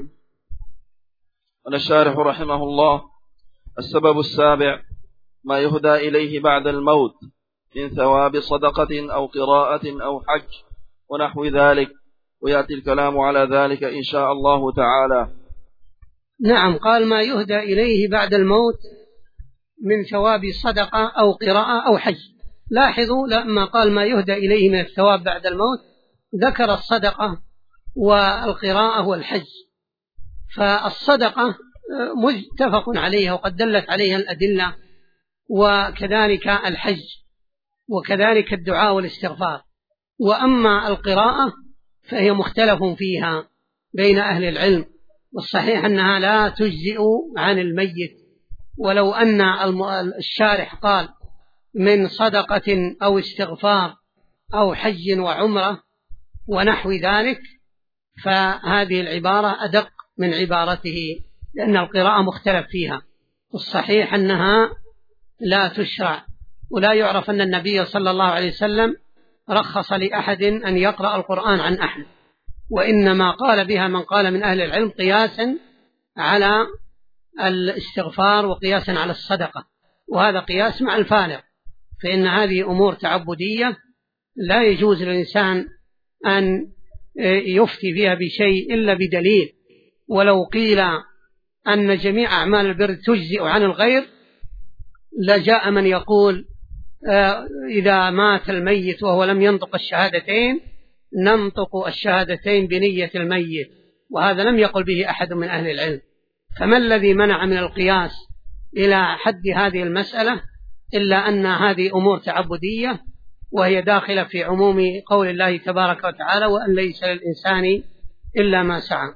قال الشارح رحمه الله: السبب السابع ما يهدى إليه بعد الموت من ثواب صدقة أو قراءة أو حج ونحو ذلك، ويأتي الكلام على ذلك إن شاء الله تعالى. نعم، قال ما يهدى إليه بعد الموت من ثواب صدقة أو قراءة أو حج. لاحظوا لما قال ما يهدى إليه من الثواب بعد الموت ذكر الصدقة والقراءة والحج. فالصدقة متفق عليها وقد دلت عليها الأدلة، وكذلك الحج، وكذلك الدعاء والاستغفار. وأما القراءة فهي مختلف فيها بين أهل العلم، والصحيح أنها لا تجزئ عن الميت، ولو أن الشارح قال من صدقة أو استغفار أو حج وعمرة ونحو ذلك فهذه العبارة أدق من عبارته، لأن القراءة مختلف فيها. والصحيح أنها لا تشرع، ولا يعرف أن النبي صلى الله عليه وسلم رخص لأحد أن يقرأ القرآن عن أحد، وإنما قال بها من قال من أهل العلم قياسا على الاستغفار وقياسا على الصدقة، وهذا قياس مع الفارق، فإن هذه أمور تعبدية لا يجوز للإنسان أن يفتي فيها بشيء إلا بدليل. ولو قيل أن جميع أعمال البر تجزئ عن الغير لجاء من يقول إذا مات الميت وهو لم ينطق الشهادتين ننطق الشهادتين بنية الميت، وهذا لم يقل به أحد من أهل العلم. فما الذي منع من القياس إلى حد هذه المسألة إلا أن هذه أمور تعبدية، وهي داخلة في عموم قول الله تبارك وتعالى: وأن ليس للإنسان إلا ما سعى.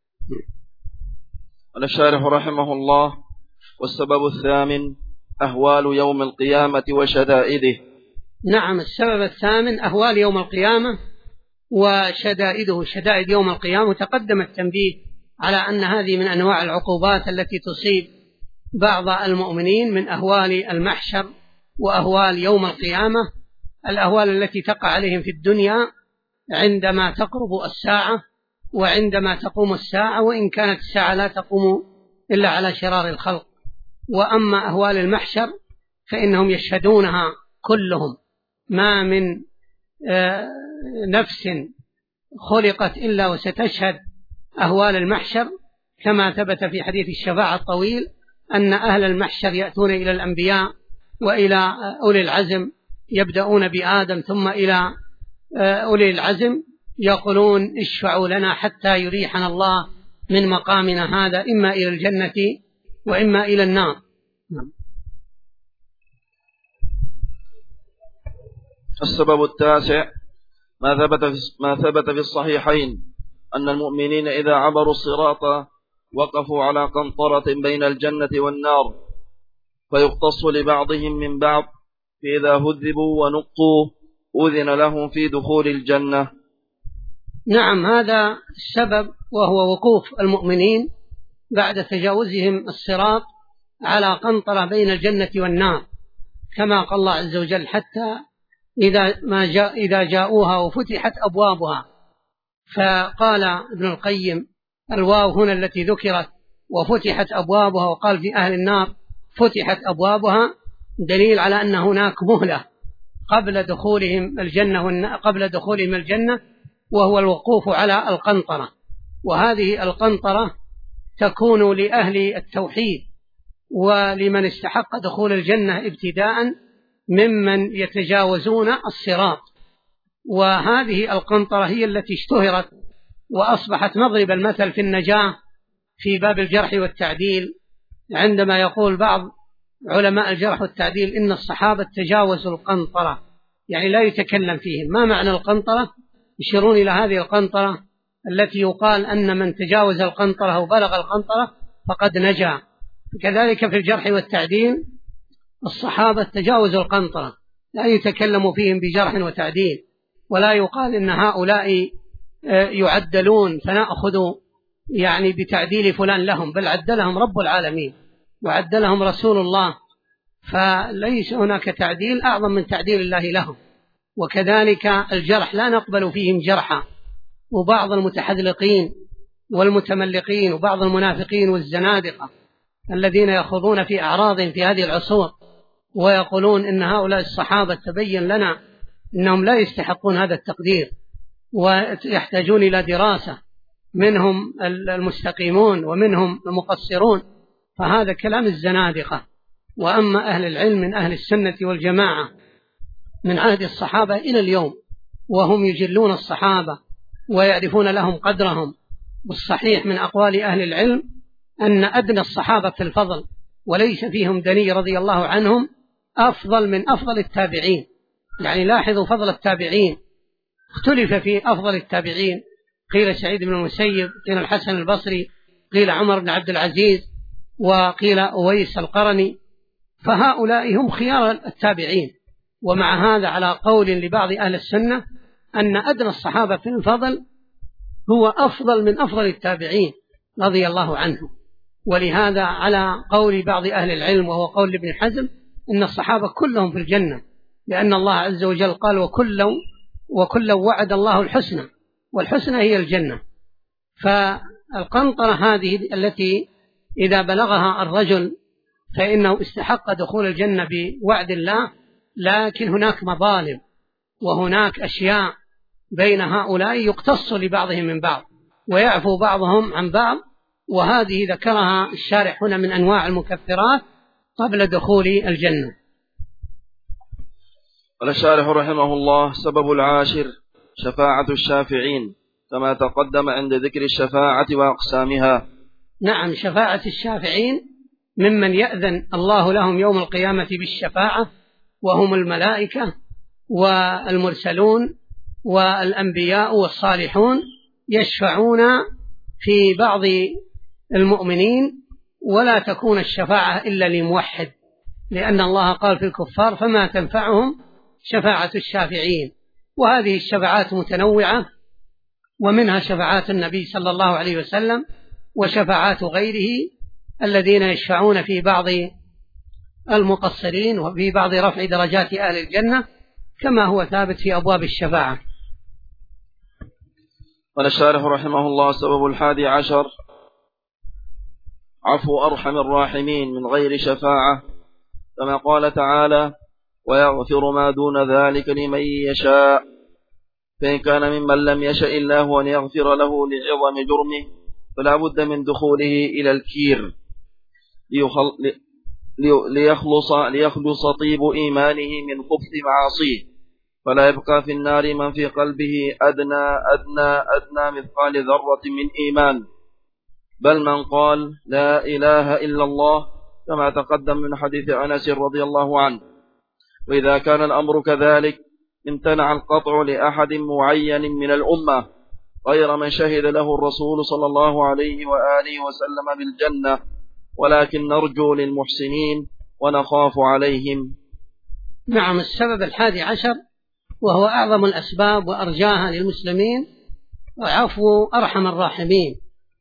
قال الشارح رحمه الله: والسبب الثامن أهوال يوم القيامة وشدائده. نعم، السبب الثامن أهوال يوم القيامة وشدائده. شدائد يوم القيامة تقدم التنبيه على أن هذه من أنواع العقوبات التي تصيب بعض المؤمنين من أهوال المحشر وأهوال يوم القيامة، الأهوال التي تقع عليهم في الدنيا عندما تقرب الساعة وعندما تقوم الساعة، وإن كانت الساعة لا تقوم إلا على شرار الخلق. وأما أهوال المحشر فإنهم يشهدونها كلهم، ما من نفس خلقت إلا وستشهد أهوال المحشر، كما ثبت في حديث الشفاعة الطويل أن أهل المحشر يأتون إلى الأنبياء وإلى أولي العزم، يبدأون بآدم ثم إلى أولي العزم، يقولون: اشفعوا لنا حتى يريحنا الله من مقامنا هذا، إما إلى الجنة وإما إلى النار. السبب التاسع ما ثبت في الصحيحين أن المؤمنين إذا عبروا الصراط وقفوا على قنطرة بين الجنة والنار فيقتص لبعضهم من بعض، فإذا هذبوا ونقوا أذن لهم في دخول الجنة. نعم، هذا السبب، وهو وقوف المؤمنين بعد تجاوزهم الصراط على قنطرة بين الجنة والنار، كما قال الله عز وجل: حتى إذا جاءوها وفتحت أبوابها. فقال ابن القيم: الواو هنا التي ذكرت وفتحت أبوابها، وقال في أهل النار فتحت أبوابها، دليل على أن هناك مهلة قبل دخولهم الجنة، وهو الوقوف على القنطرة. وهذه القنطرة تكون لأهل التوحيد ولمن استحق دخول الجنة ابتداء ممن يتجاوزون الصراط. وهذه القنطرة هي التي اشتهرت وأصبحت مضرب المثل في النجاة في باب الجرح والتعديل، عندما يقول بعض علماء الجرح والتعديل إن الصحابة تجاوزوا القنطرة، يعني لا يتكلم فيهم. ما معنى القنطرة؟ يشيرون إلى هذه القنطرة التي يقال أن من تجاوز القنطرة وبلغ القنطرة فقد نجا. كذلك في الجرح والتعديل الصحابة تجاوزوا القنطرة، لا يتكلم فيهم بجرح وتعديل، ولا يقال إن هؤلاء يعدلون فنأخذ يعني بتعديل فلان لهم، بل عدلهم رب العالمين وعدلهم رسول الله، فليس هناك تعديل أعظم من تعديل الله لهم. وكذلك الجرح لا نقبل فيهم جرحا. وبعض المتحذلقين والمتملقين وبعض المنافقين والزنادقة الذين يخوضون في أعراضهم في هذه العصور ويقولون إن هؤلاء الصحابة تبين لنا إنهم لا يستحقون هذا التقدير ويحتاجون إلى دراسة، منهم المستقيمون ومنهم المقصرون، فهذا كلام الزنادقة. وأما أهل العلم من أهل السنة والجماعة من عهد الصحابة إلى اليوم وهم يجلون الصحابة ويعرفون لهم قدرهم، والصحيح من أقوال أهل العلم أن أدنى الصحابة في الفضل وليس فيهم دني رضي الله عنهم أفضل من أفضل التابعين. يعني لاحظوا فضل التابعين، اختلف في أفضل التابعين، قيل سعيد بن المسيب، قيل الحسن البصري، قيل عمر بن عبد العزيز، وقيل أويس القرني، فهؤلاء هم خيار التابعين. ومع هذا على قول لبعض أهل السنة أن أدنى الصحابة في الفضل هو أفضل من أفضل التابعين رضي الله عنهم. ولهذا على قول بعض أهل العلم وهو قول ابن حزم إن الصحابة كلهم في الجنة، لأن الله عز وجل قال وكلا وعد الله الحسنى، والحسنى هي الجنة. فالقنطرة هذه التي إذا بلغها الرجل فإنه استحق دخول الجنة بوعد الله، لكن هناك مظالم وهناك أشياء بين هؤلاء يقتص لبعضهم من بعض ويعفو بعضهم عن بعض، وهذه ذكرها الشارح هنا من أنواع المكفرات قبل دخول الجنة. قال الشارح رحمه الله: سبب العاشر شفاعة الشافعين، كما تقدم عند ذكر الشفاعة وأقسامها. نعم، شفاعة الشافعين ممن يأذن الله لهم يوم القيامة بالشفاعة، وهم الملائكة والمرسلون والأنبياء والصالحون، يشفعون في بعض المؤمنين، ولا تكون الشفاعة إلا لموحد، لأن الله قال في الكفار: فما تنفعهم شفاعة الشافعين. وهذه الشفاعات متنوعة، ومنها شفاعات النبي صلى الله عليه وسلم وشفاعات غيره الذين يشفعون في بعض المقصرين وفي بعض رفع درجات أهل الجنة، كما هو ثابت في أبواب الشفاعة. قال الشارح رحمه الله: سبب الحادي عشر عفو أرحم الراحمين من غير شفاعة، كما قال تعالى: ويغفر ما دون ذلك لمن يشاء، فإن كان ممن لم يشاء الله أن يغفر له لعظم جرمه فلا بد من دخوله إلى الكير ليخلص طيب إيمانه من خبث معاصيه، فلا يبقى في النار من في قلبه أدنى مثقال ذرة من إيمان، بل من قال لا إله إلا الله، كما تقدم من حديث أنس رضي الله عنه. وإذا كان الأمر كذلك امتنع القطع لأحد معين من الأمة غير من شهد له الرسول صلى الله عليه وآله وسلم بالجنة، ولكن نرجو للمحسنين ونخاف عليهم. نعم، السبب الحادي عشر وهو أعظم الأسباب وأرجاها للمسلمين عفو أرحم الراحمين،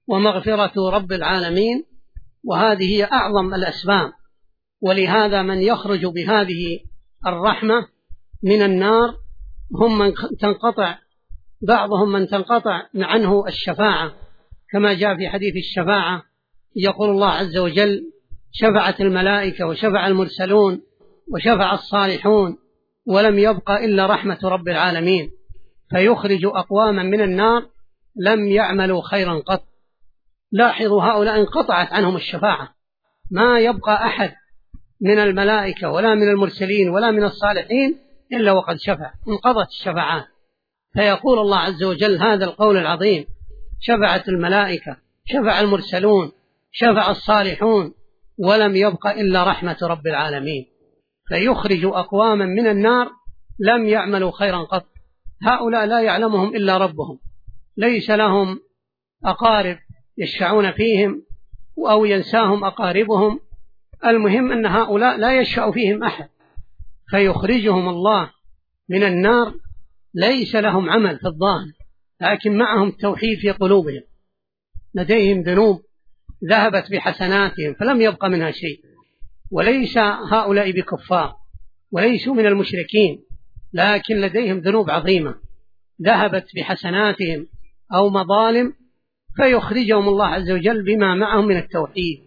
ومغفرة رب العالمين، وهذه هي أعظم الأسباب. ولهذا من يخرج بهذه الرحمة من النار هم من تنقطع بعضهم من تنقطع عنه الشفاعة، كما جاء في حديث الشفاعة يقول الله عز وجل: شفعت الملائكة وشفع المرسلون وشفع الصالحون ولم يبق إلا رحمة رب العالمين، فيخرج أقواما من النار لم يعملوا خيرا قط. لاحظوا هؤلاء انقطعت عنهم الشفاعة، ما يبقى أحد من الملائكة ولا من المرسلين ولا من الصالحين إلا وقد شفع، انقضت الشفاعات. فيقول الله عز وجل هذا القول العظيم: شفعت الملائكة، شفع المرسلون، شفع الصالحون، ولم يبق إلا رحمة رب العالمين، فيخرج أقواما من النار لم يعملوا خيرا قط. هؤلاء لا يعلمهم إلا ربهم، ليس لهم أقارب يشفعون فيهم أو ينساهم أقاربهم، المهم أن هؤلاء لا يشفع فيهم أحد، فيخرجهم الله من النار ليس لهم عمل في الظاهر، لكن معهم التوحيد في قلوبهم، لديهم ذنوب ذهبت بحسناتهم فلم يبق منها شيء، وليس هؤلاء بكفار وليسوا من المشركين، لكن لديهم ذنوب عظيمة ذهبت بحسناتهم أو مظالم، فيخرجهم الله عز وجل بما معهم من التوحيد.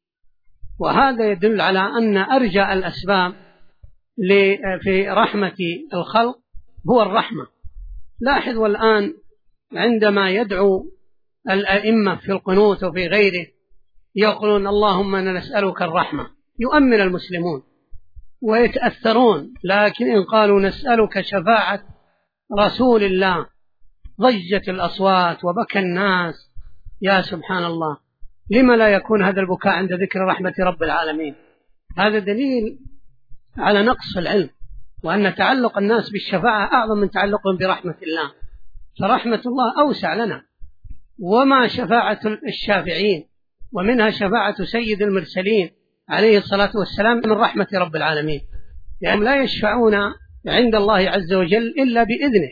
وهذا يدل على أن أرجى الأسباب في رحمة الخلق هو الرحمة. لاحظوا الآن عندما يدعو الأئمة في القنوت وفي غيره يقولون: اللهم إنا نسألك الرحمة، يؤمن المسلمون ويتأثرون، لكن إن قالوا نسألك شفاعة رسول الله ضجت الأصوات وبكى الناس. يا سبحان الله، لما لا يكون هذا البكاء عند ذكر رحمة رب العالمين؟ هذا دليل على نقص العلم، وأن تعلق الناس بالشفاعة أعظم من تعلقهم برحمة الله، فرحمة الله أوسع لنا. وما شفاعة الشافعين ومنها شفاعة سيد المرسلين عليه الصلاة والسلام من رحمة رب العالمين، لأنهم لا يشفعون عند الله عز وجل إلا بإذنه،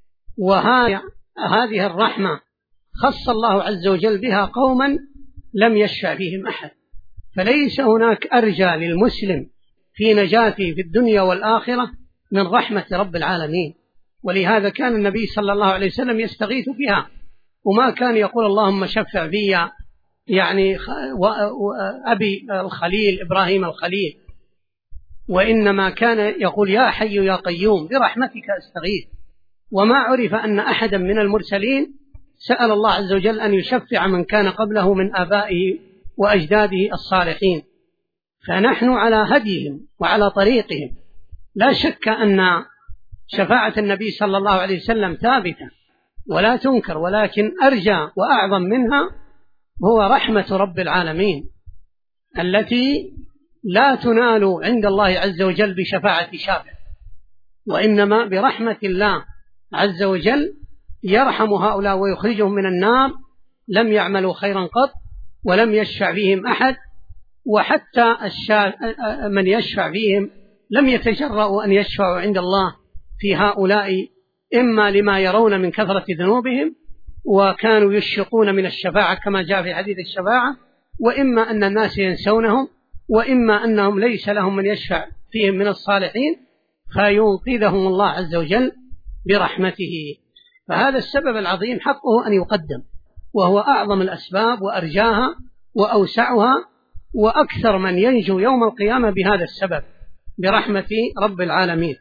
وهذه الرحمة خص الله عز وجل بها قوما لم يشفع فيهم أحد، فليس هناك أرجى للمسلم في نجاته في الدنيا والآخرة من رحمة رب العالمين. ولهذا كان النبي صلى الله عليه وسلم يستغيث بها، وما كان يقول اللهم شفع بي يعني أبي الخليل إبراهيم الخليل، وإنما كان يقول يا حي يا قيوم برحمتك أستغيث. وما عرف أن أحدا من المرسلين سأل الله عز وجل أن يشفع من كان قبله من آبائه وأجداده الصالحين، فنحن على هديهم وعلى طريقهم. لا شك أن شفاعة النبي صلى الله عليه وسلم ثابتة ولا تنكر، ولكن أرجى وأعظم منها هو رحمة رب العالمين التي لا تنال عند الله عز وجل بشفاعة شافع، وإنما برحمة الله عز وجل يرحم هؤلاء ويخرجهم من النار لم يعملوا خيرا قط ولم يشفع فيهم أحد، وحتى من يشفع فيهم لم يتجرؤوا أن يشفعوا عند الله في هؤلاء، إما لما يرون من كثرة ذنوبهم وكانوا يشفقون من الشفاعة كما جاء في حديث الشفاعة، وإما أن الناس ينسونهم، وإما أنهم ليس لهم من يشفع فيهم من الصالحين فينقذهم الله عز وجل برحمته. فهذا السبب العظيم حقه أن يقدم، وهو أعظم الأسباب وأرجاها وأوسعها، وأكثر من ينجو يوم القيامة بهذا السبب برحمة رب العالمين.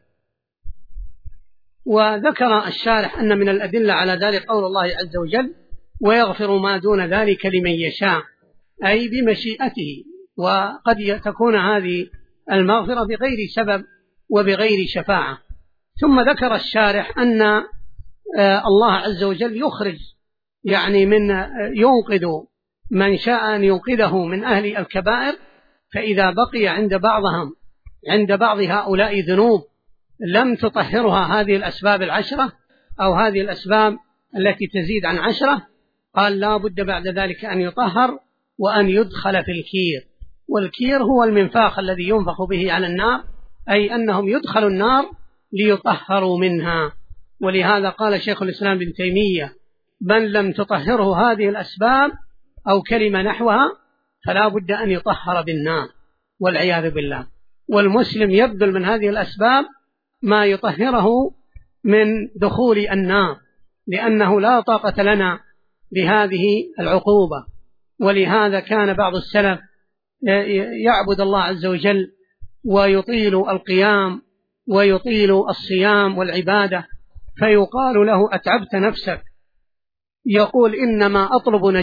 وذكر الشارح أن من الأدلة على ذلك قول الله عز وجل ويغفر ما دون ذلك لمن يشاء، أي بمشيئته، وقد تكون هذه المغفرة بغير سبب وبغير شفاعة. ثم ذكر الشارح أن الله عز وجل يخرج يعني ينقذ من شاء أن ينقذه من أهل الكبائر، فإذا بقي عند بعض هؤلاء ذنوب لم تطهرها هذه الأسباب العشرة أو هذه الأسباب التي تزيد عن 10، قال لا بد بعد ذلك أن يطهر وأن يدخل في الكير. والكير هو المنفاخ الذي ينفخ به على النار، أي أنهم يدخلوا النار ليطهروا منها. ولهذا قال شيخ الإسلام ابن تيمية من لم تطهره هذه الأسباب أو كلمة نحوها فلا بد أن يطهر بالنار والعياذ بالله. والمسلم يبذل من هذه الأسباب ما يطهره من دخول النار، لأنه لا طاقة لنا بهذه العقوبة. ولهذا كان بعض السلف يعبد الله عز وجل ويطيل القيام ويطيل الصيام والعبادة، فيقال له أتعبت نفسك، يقول إنما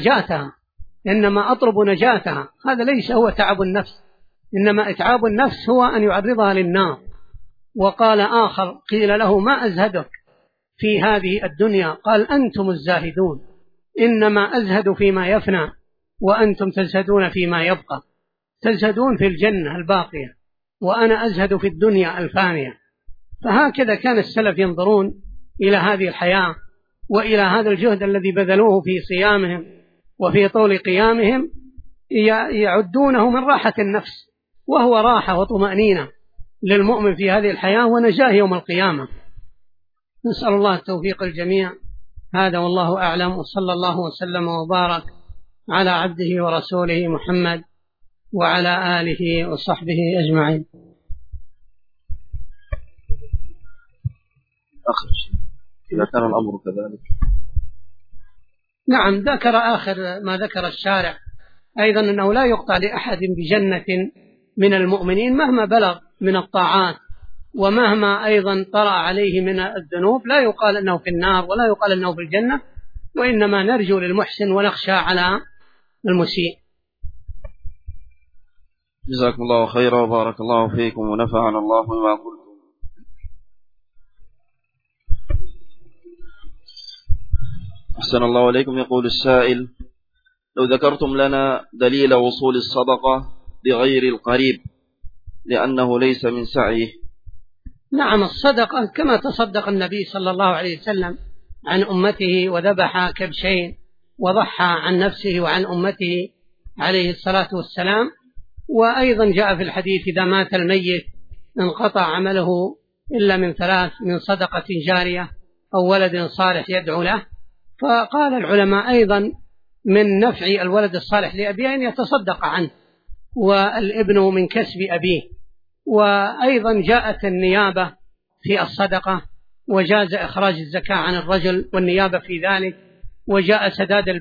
أطلب نجاتها. هذا ليس هو تعب النفس، إنما إتعاب النفس هو أن يعرضها للنار. وقال آخر قيل له ما أزهدك في هذه الدنيا؟ قال أنتم الزاهدون، إنما أزهد فيما يفنى وأنتم تزهدون فيما يبقى، تزهدون في الجنة الباقية وأنا أزهد في الدنيا الفانية. فهكذا كان السلف ينظرون إلى هذه الحياة وإلى هذا الجهد الذي بذلوه في صيامهم وفي طول قيامهم، يعدونه من راحة النفس، وهو راحة وطمأنينة للمؤمن في هذه الحياة ونجاه يوم القيامة. نسأل الله التوفيق الجميع. هذا والله أعلم، وصلى الله وسلم وبارك على عبده ورسوله محمد وعلى آله وصحبه أجمعين. آخر شيء إذا كان الأمر كذلك. نعم، ذكر آخر ما ذكر الشارع أيضا أنه لا يقطع لأحد بجنة من المؤمنين مهما بلغ من الطاعات، ومهما أيضا طرأ عليه من الذنوب، لا يقال أنه في النار ولا يقال أنه في الجنة، وإنما نرجو للمحسن ونخشى على المسيء. جزاكم الله خيرا وبارك الله فيكم ونفعنا الله بما قلتم. أحسن الله عليكم. يقول السائل: لو ذكرتم لنا دليل وصول الصدقة لغير القريب لأنه ليس من سعيه. نعم، الصدقة كما تصدق النبي صلى الله عليه وسلم عن أمته وذبح كبشين وضحى عن نفسه وعن أمته عليه الصلاة والسلام. وأيضا جاء في الحديث: إذا مات الميت انقطع عمله إلا من ثلاث: من صدقة جارية أو ولد صالح يدعو له. فقال العلماء أيضا من نفع الولد الصالح لأبيه أن يتصدق عنه، والابن من كسب أبيه. وأيضا جاءت النيابة في الصدقة، وجاز إخراج الزكاة عن الرجل والنيابة في ذلك، وجاء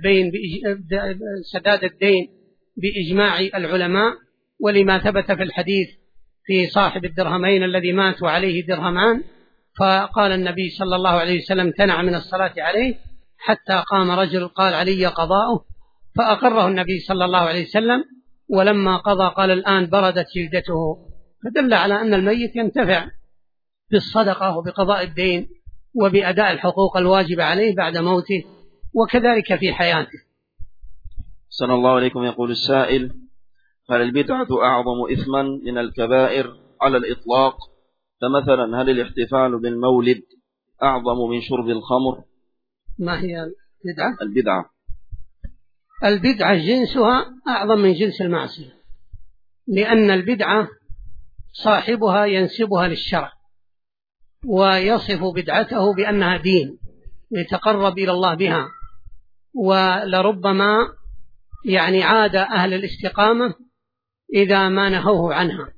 سداد الدين بإجماع العلماء، ولما ثبت في الحديث في صاحب الدرهمين الذي مات وعليه درهمان، فقال النبي صلى الله عليه وسلم: تنع من الصلاة عليه، حتى قام رجل قال: علي قضاؤه، فأقره النبي صلى الله عليه وسلم، ولما قضى قال: الآن بردت جلدته. فدل على أن الميت ينتفع بالصدقة وبقضاء الدين وبأداء الحقوق الواجبة عليه بعد موته، وكذلك في حياته. صلى الله عليكم. يقول السائل: هل البدعة أعظم إثما من الكبائر على الإطلاق؟ فمثلا هل الاحتفال بالمولد أعظم من شرب الخمر؟ ما هي البدعة؟ البدعة جنسها أعظم من جنس المعصية، لأن البدعة صاحبها ينسبها للشرع ويصف بدعته بأنها دين يتقرب إلى الله بها، ولربما عاد أهل الاستقامة إذا ما نهوه عنها.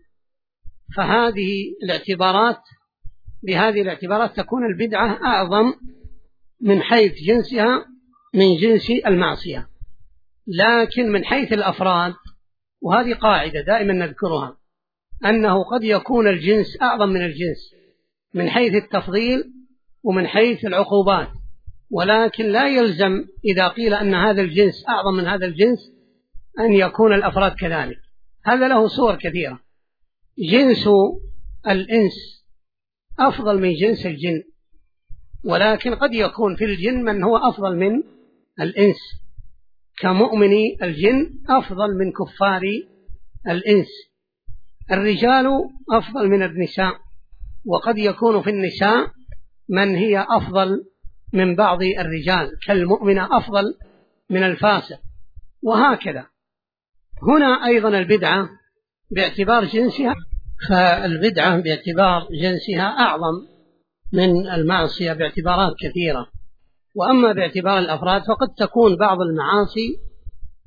بهذه الاعتبارات تكون البدعة أعظم من حيث جنسها من جنس المعصية. لكن من حيث الأفراد، وهذه قاعدة دائما نذكرها، أنه قد يكون الجنس أعظم من الجنس من حيث التفضيل ومن حيث العقوبات، ولكن لا يلزم إذا قيل أن هذا الجنس أعظم من هذا الجنس أن يكون الأفراد كذلك. هذا له صور كثيرة. جنس الإنس أفضل من جنس الجن، ولكن قد يكون في الجن من هو أفضل من الإنس، كمؤمني الجن أفضل من كفار الإنس. الرجال أفضل من النساء، وقد يكون في النساء من هي أفضل من بعض الرجال، كالمؤمنة أفضل من الفاسق، وهكذا. هنا أيضا البدعة باعتبار جنسها، فالبدعة باعتبار جنسها أعظم من المعصية باعتبارات كثيرة. وأما باعتبار الأفراد فقد تكون بعض المعاصي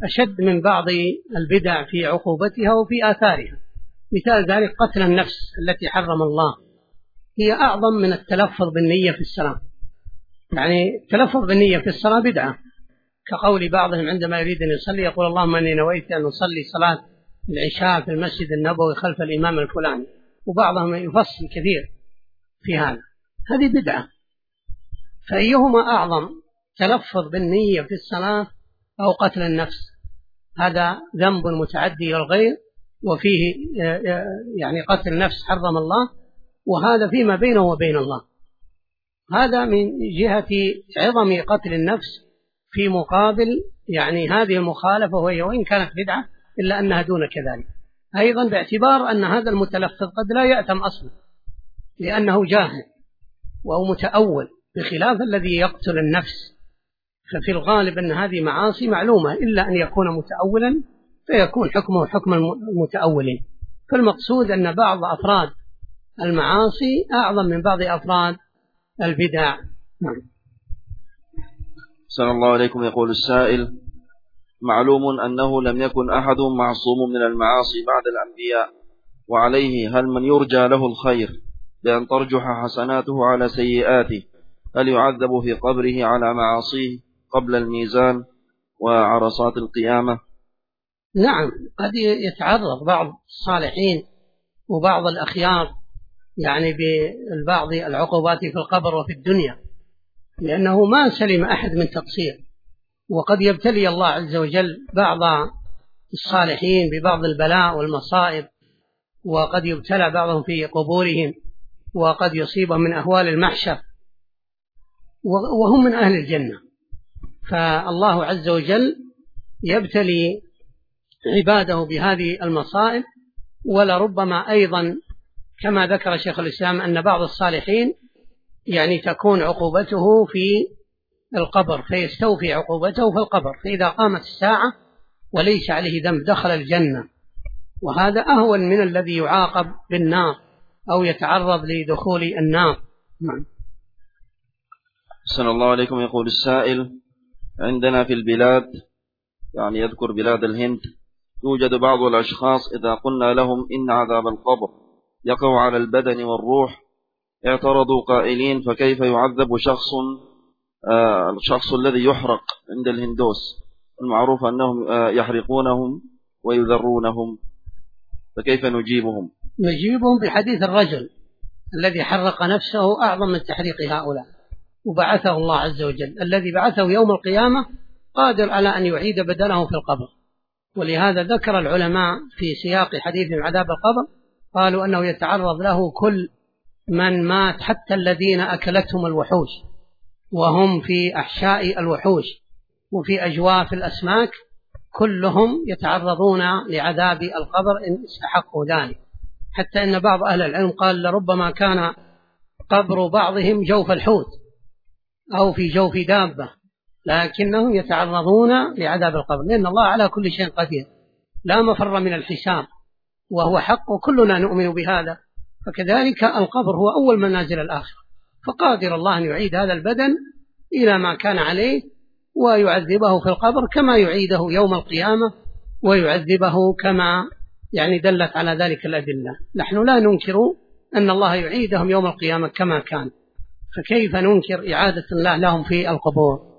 أشد من بعض البدع في عقوبتها وفي آثارها. مثال ذلك قتل النفس التي حرم الله، هي أعظم من التلفظ بالنية في الصلاة. يعني التلفظ بالنية في الصلاة بدعة، كقول بعضهم عندما يريد أن يصلي يقول اللهم إني نويت أن أصلي صلاة العشاء في المسجد النبوي خلف الإمام الفلاني، وبعضهم يفصل كثير في هذا، هذه بدعة. فأيهما أعظم، تلفظ بالنية في الصلاة أو قتل النفس؟ هذا ذنب متعدي الغير، وفيه يعني قتل نفس حرم الله، وهذا فيما بينه وبين الله. هذا من جهة عظم قتل النفس في مقابل يعني هذه المخالفة، وهي وإن كانت بدعة إلا أنها دون كذلك. أيضا باعتبار أن هذا المتلفظ قد لا يأتم أصلا لأنه جاهل وهو متأول، بخلاف الذي يقتل النفس، ففي الغالب أن هذه معاصي معلومة، إلا أن يكون متأولا فيكون حكمه حكم المتأولين. فالمقصود أن بعض أفراد المعاصي أعظم من بعض أفراد البدع. صلى الله عليكم. يقول السائل: معلوم أنه لم يكن أحد معصوم من المعاصي بعد الأنبياء، وعليه هل من يرجى له الخير بأن ترجح حسناته على سيئاته هل يعذب في قبره على معاصيه قبل الميزان وعرصات القيامة؟ نعم، قد يتعرض بعض الصالحين وبعض الأخيار يعني ببعض العقوبات في القبر وفي الدنيا، لأنه ما سلم أحد من تقصير، وقد يبتلي الله عز وجل بعض الصالحين ببعض البلاء والمصائب، وقد يبتلى بعضهم في قبورهم، وقد يصيبهم من أهوال المحشر وهم من أهل الجنة. فالله عز وجل يبتلي عباده بهذه المصائب. ولربما أيضا كما ذكر شيخ الإسلام أن بعض الصالحين يعني تكون عقوبته في القبر، فيستوفي عقوبته في القبر، فإذا قامت الساعة وليس عليه ذنب دخل الجنة، وهذا أهون من الذي يعاقب بالنار أو يتعرض لدخول النار. صلى الله عليكم. يقول السائل: عندنا في البلاد، يعني يذكر بلاد الهند، يوجد بعض الأشخاص إذا قلنا لهم إن عذاب القبر يقع على البدن والروح اعترضوا قائلين: فكيف يعذب الشخص الذي يحرق عند الهندوس؟ المعروف أنهم يحرقونهم ويذرونهم، فكيف نجيبهم؟ نجيبهم بحديث الرجل الذي حرق نفسه أعظم من تحريق هؤلاء، وبعثه الله عز وجل الذي بعثه يوم القيامة قادر على أن يعيد بدنه في القبر. ولهذا ذكر العلماء في سياق حديث عذاب القبر قالوا أنه يتعرض له كل من مات، حتى الذين أكلتهم الوحوش وهم في أحشاء الوحوش وفي أجواف الأسماك، كلهم يتعرضون لعذاب القبر إن استحقوا ذلك. حتى إن بعض أهل العلم قال لربما كان قبر بعضهم جوف الحوت أو في جوف دابة، لكنهم يتعرضون لعذاب القبر، لأن الله على كل شيء قدير، لا مفر من الحساب، وهو حق وكلنا نؤمن بهذا. فكذلك القبر هو أول منازل الآخرة، فقادر الله أن يعيد هذا البدن إلى ما كان عليه ويعذبه في القبر كما يعيده يوم القيامة، ويعذبه كما يعني دلت على ذلك الأدلة. نحن لا ننكر أن الله يعيدهم يوم القيامة كما كان، فكيف ننكر إعادة الله لهم في القبور؟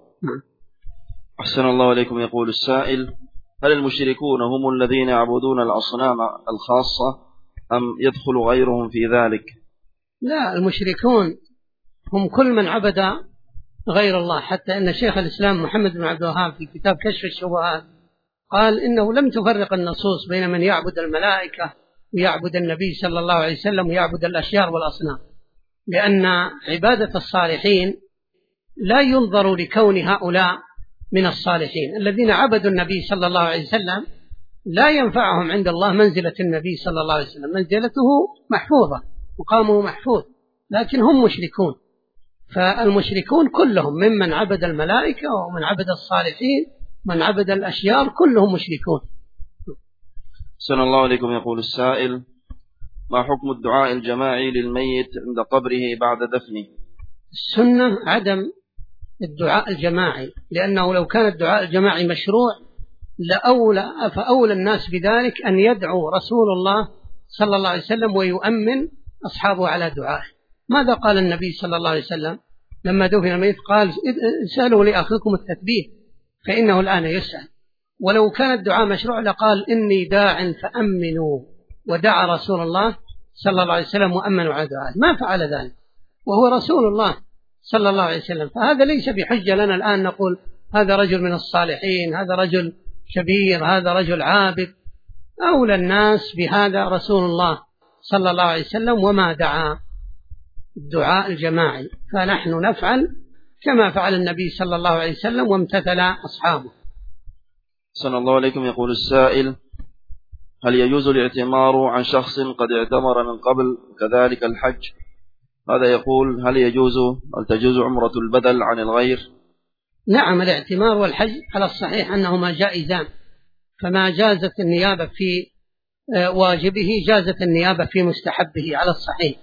أحسن الله عليكم. يقول السائل: هل المشركون هم الذين يعبدون الأصنام الخاصة أم يدخل غيرهم في ذلك؟ لا، المشركون هم كل من عبد غير الله. حتى أن شيخ الإسلام محمد بن عبد الوهاب في كتاب كشف الشبهات قال إنه لم تفرق النصوص بين من يعبد الملائكة ويعبد النبي صلى الله عليه وسلم ويعبد الأشجار والأصنام، لأن عبادة الصالحين لا ينظر لكون هؤلاء من الصالحين. الذين عبدوا النبي صلى الله عليه وسلم لا ينفعهم عند الله منزلة النبي صلى الله عليه وسلم، منزلته محفوظة، مقامه محفوظ، لكن هم مشركون. فالمشركون كلهم ممن عبد الملائكة ومن عبد الصالحين من عبد الأشيار كلهم مشركون. سنة الله عليكم. يقول السائل: ما حكم الدعاء الجماعي للميت عند قبره بعد دفنه؟ السنة عدم الدعاء الجماعي، لأنه لو كان الدعاء الجماعي مشروع فأولى الناس بذلك أن يدعو رسول الله صلى الله عليه وسلم ويؤمن أصحابه على دعائه. ماذا قال النبي صلى الله عليه وسلم لما دفن الميت؟ قال اسألوا لأخيكم التثبيت فإنه الآن يسأل. ولو كان الدعاء مشروع لقال إني داع فأمنوا، ودعا رسول الله صلى الله عليه وسلم وأمنوا على دعائه. ما فعل ذلك وهو رسول الله صلى الله عليه وسلم. فهذا ليس بحجة لنا الآن نقول هذا رجل من الصالحين، هذا رجل كبير، هذا رجل عابد. أولى الناس بهذا رسول الله صلى الله عليه وسلم وما دعا الدعاء الجماعي، فنحن نفعل كما فعل النبي صلى الله عليه وسلم وامتثل أصحابه. صلى الله عليكم. يقول السائل: هل يجوز الاعتمار عن شخص قد اعتمر من قبل كذلك الحج؟ هذا يقول: هل تجوز عمرة البدل عن الغير؟ نعم، الاعتمار والحج على الصحيح أنهما جائزان، فما جازت النيابة في واجبه جازت النيابة في مستحبه على الصحيح.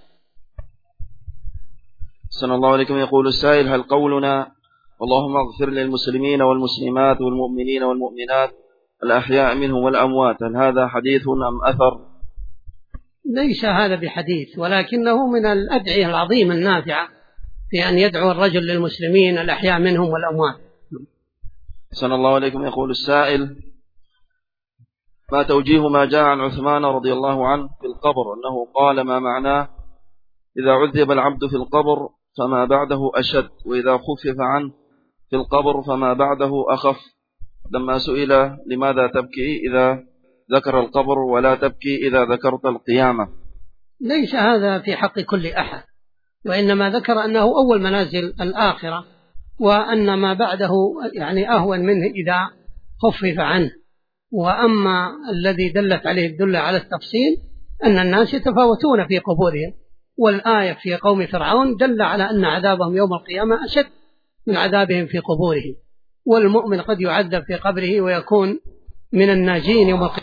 صلى الله عليكم. يقول السائل: هل قولنا اللهم اغفر للمسلمين والمسلمات والمؤمنين والمؤمنات الأحياء منهم والأموات، هل هذا حديث أم أثر؟ ليس هذا بحديث، ولكنه من الأدعية العظيمة النافعة في أن يدعو الرجل للمسلمين الأحياء منهم والأموات. صلى الله عليكم. يقول السائل: ما توجيه ما جاء عن عثمان رضي الله عنه في القبر أنه قال ما معناه إذا عذب العبد في القبر فما بعده أشد، وإذا خفف عنه في القبر فما بعده أخف، لما سئل لماذا تبكي إذا ذكر القبر ولا تبكي إذا ذكرت القيامة؟ ليس هذا في حق كل أحد، وإنما ذكر أنه أول منازل الآخرة، وأن ما بعده يعني أهون منه إذا خفف عنه. وأما الذي دلت عليه الدلة على التفصيل أن الناس يتفاوتون في قبورهم، والآية في قوم فرعون دل على أن عذابهم يوم القيامة أشد من عذابهم في قبورهم، والمؤمن قد يعذب في قبره ويكون من الناجين يوم القيامة.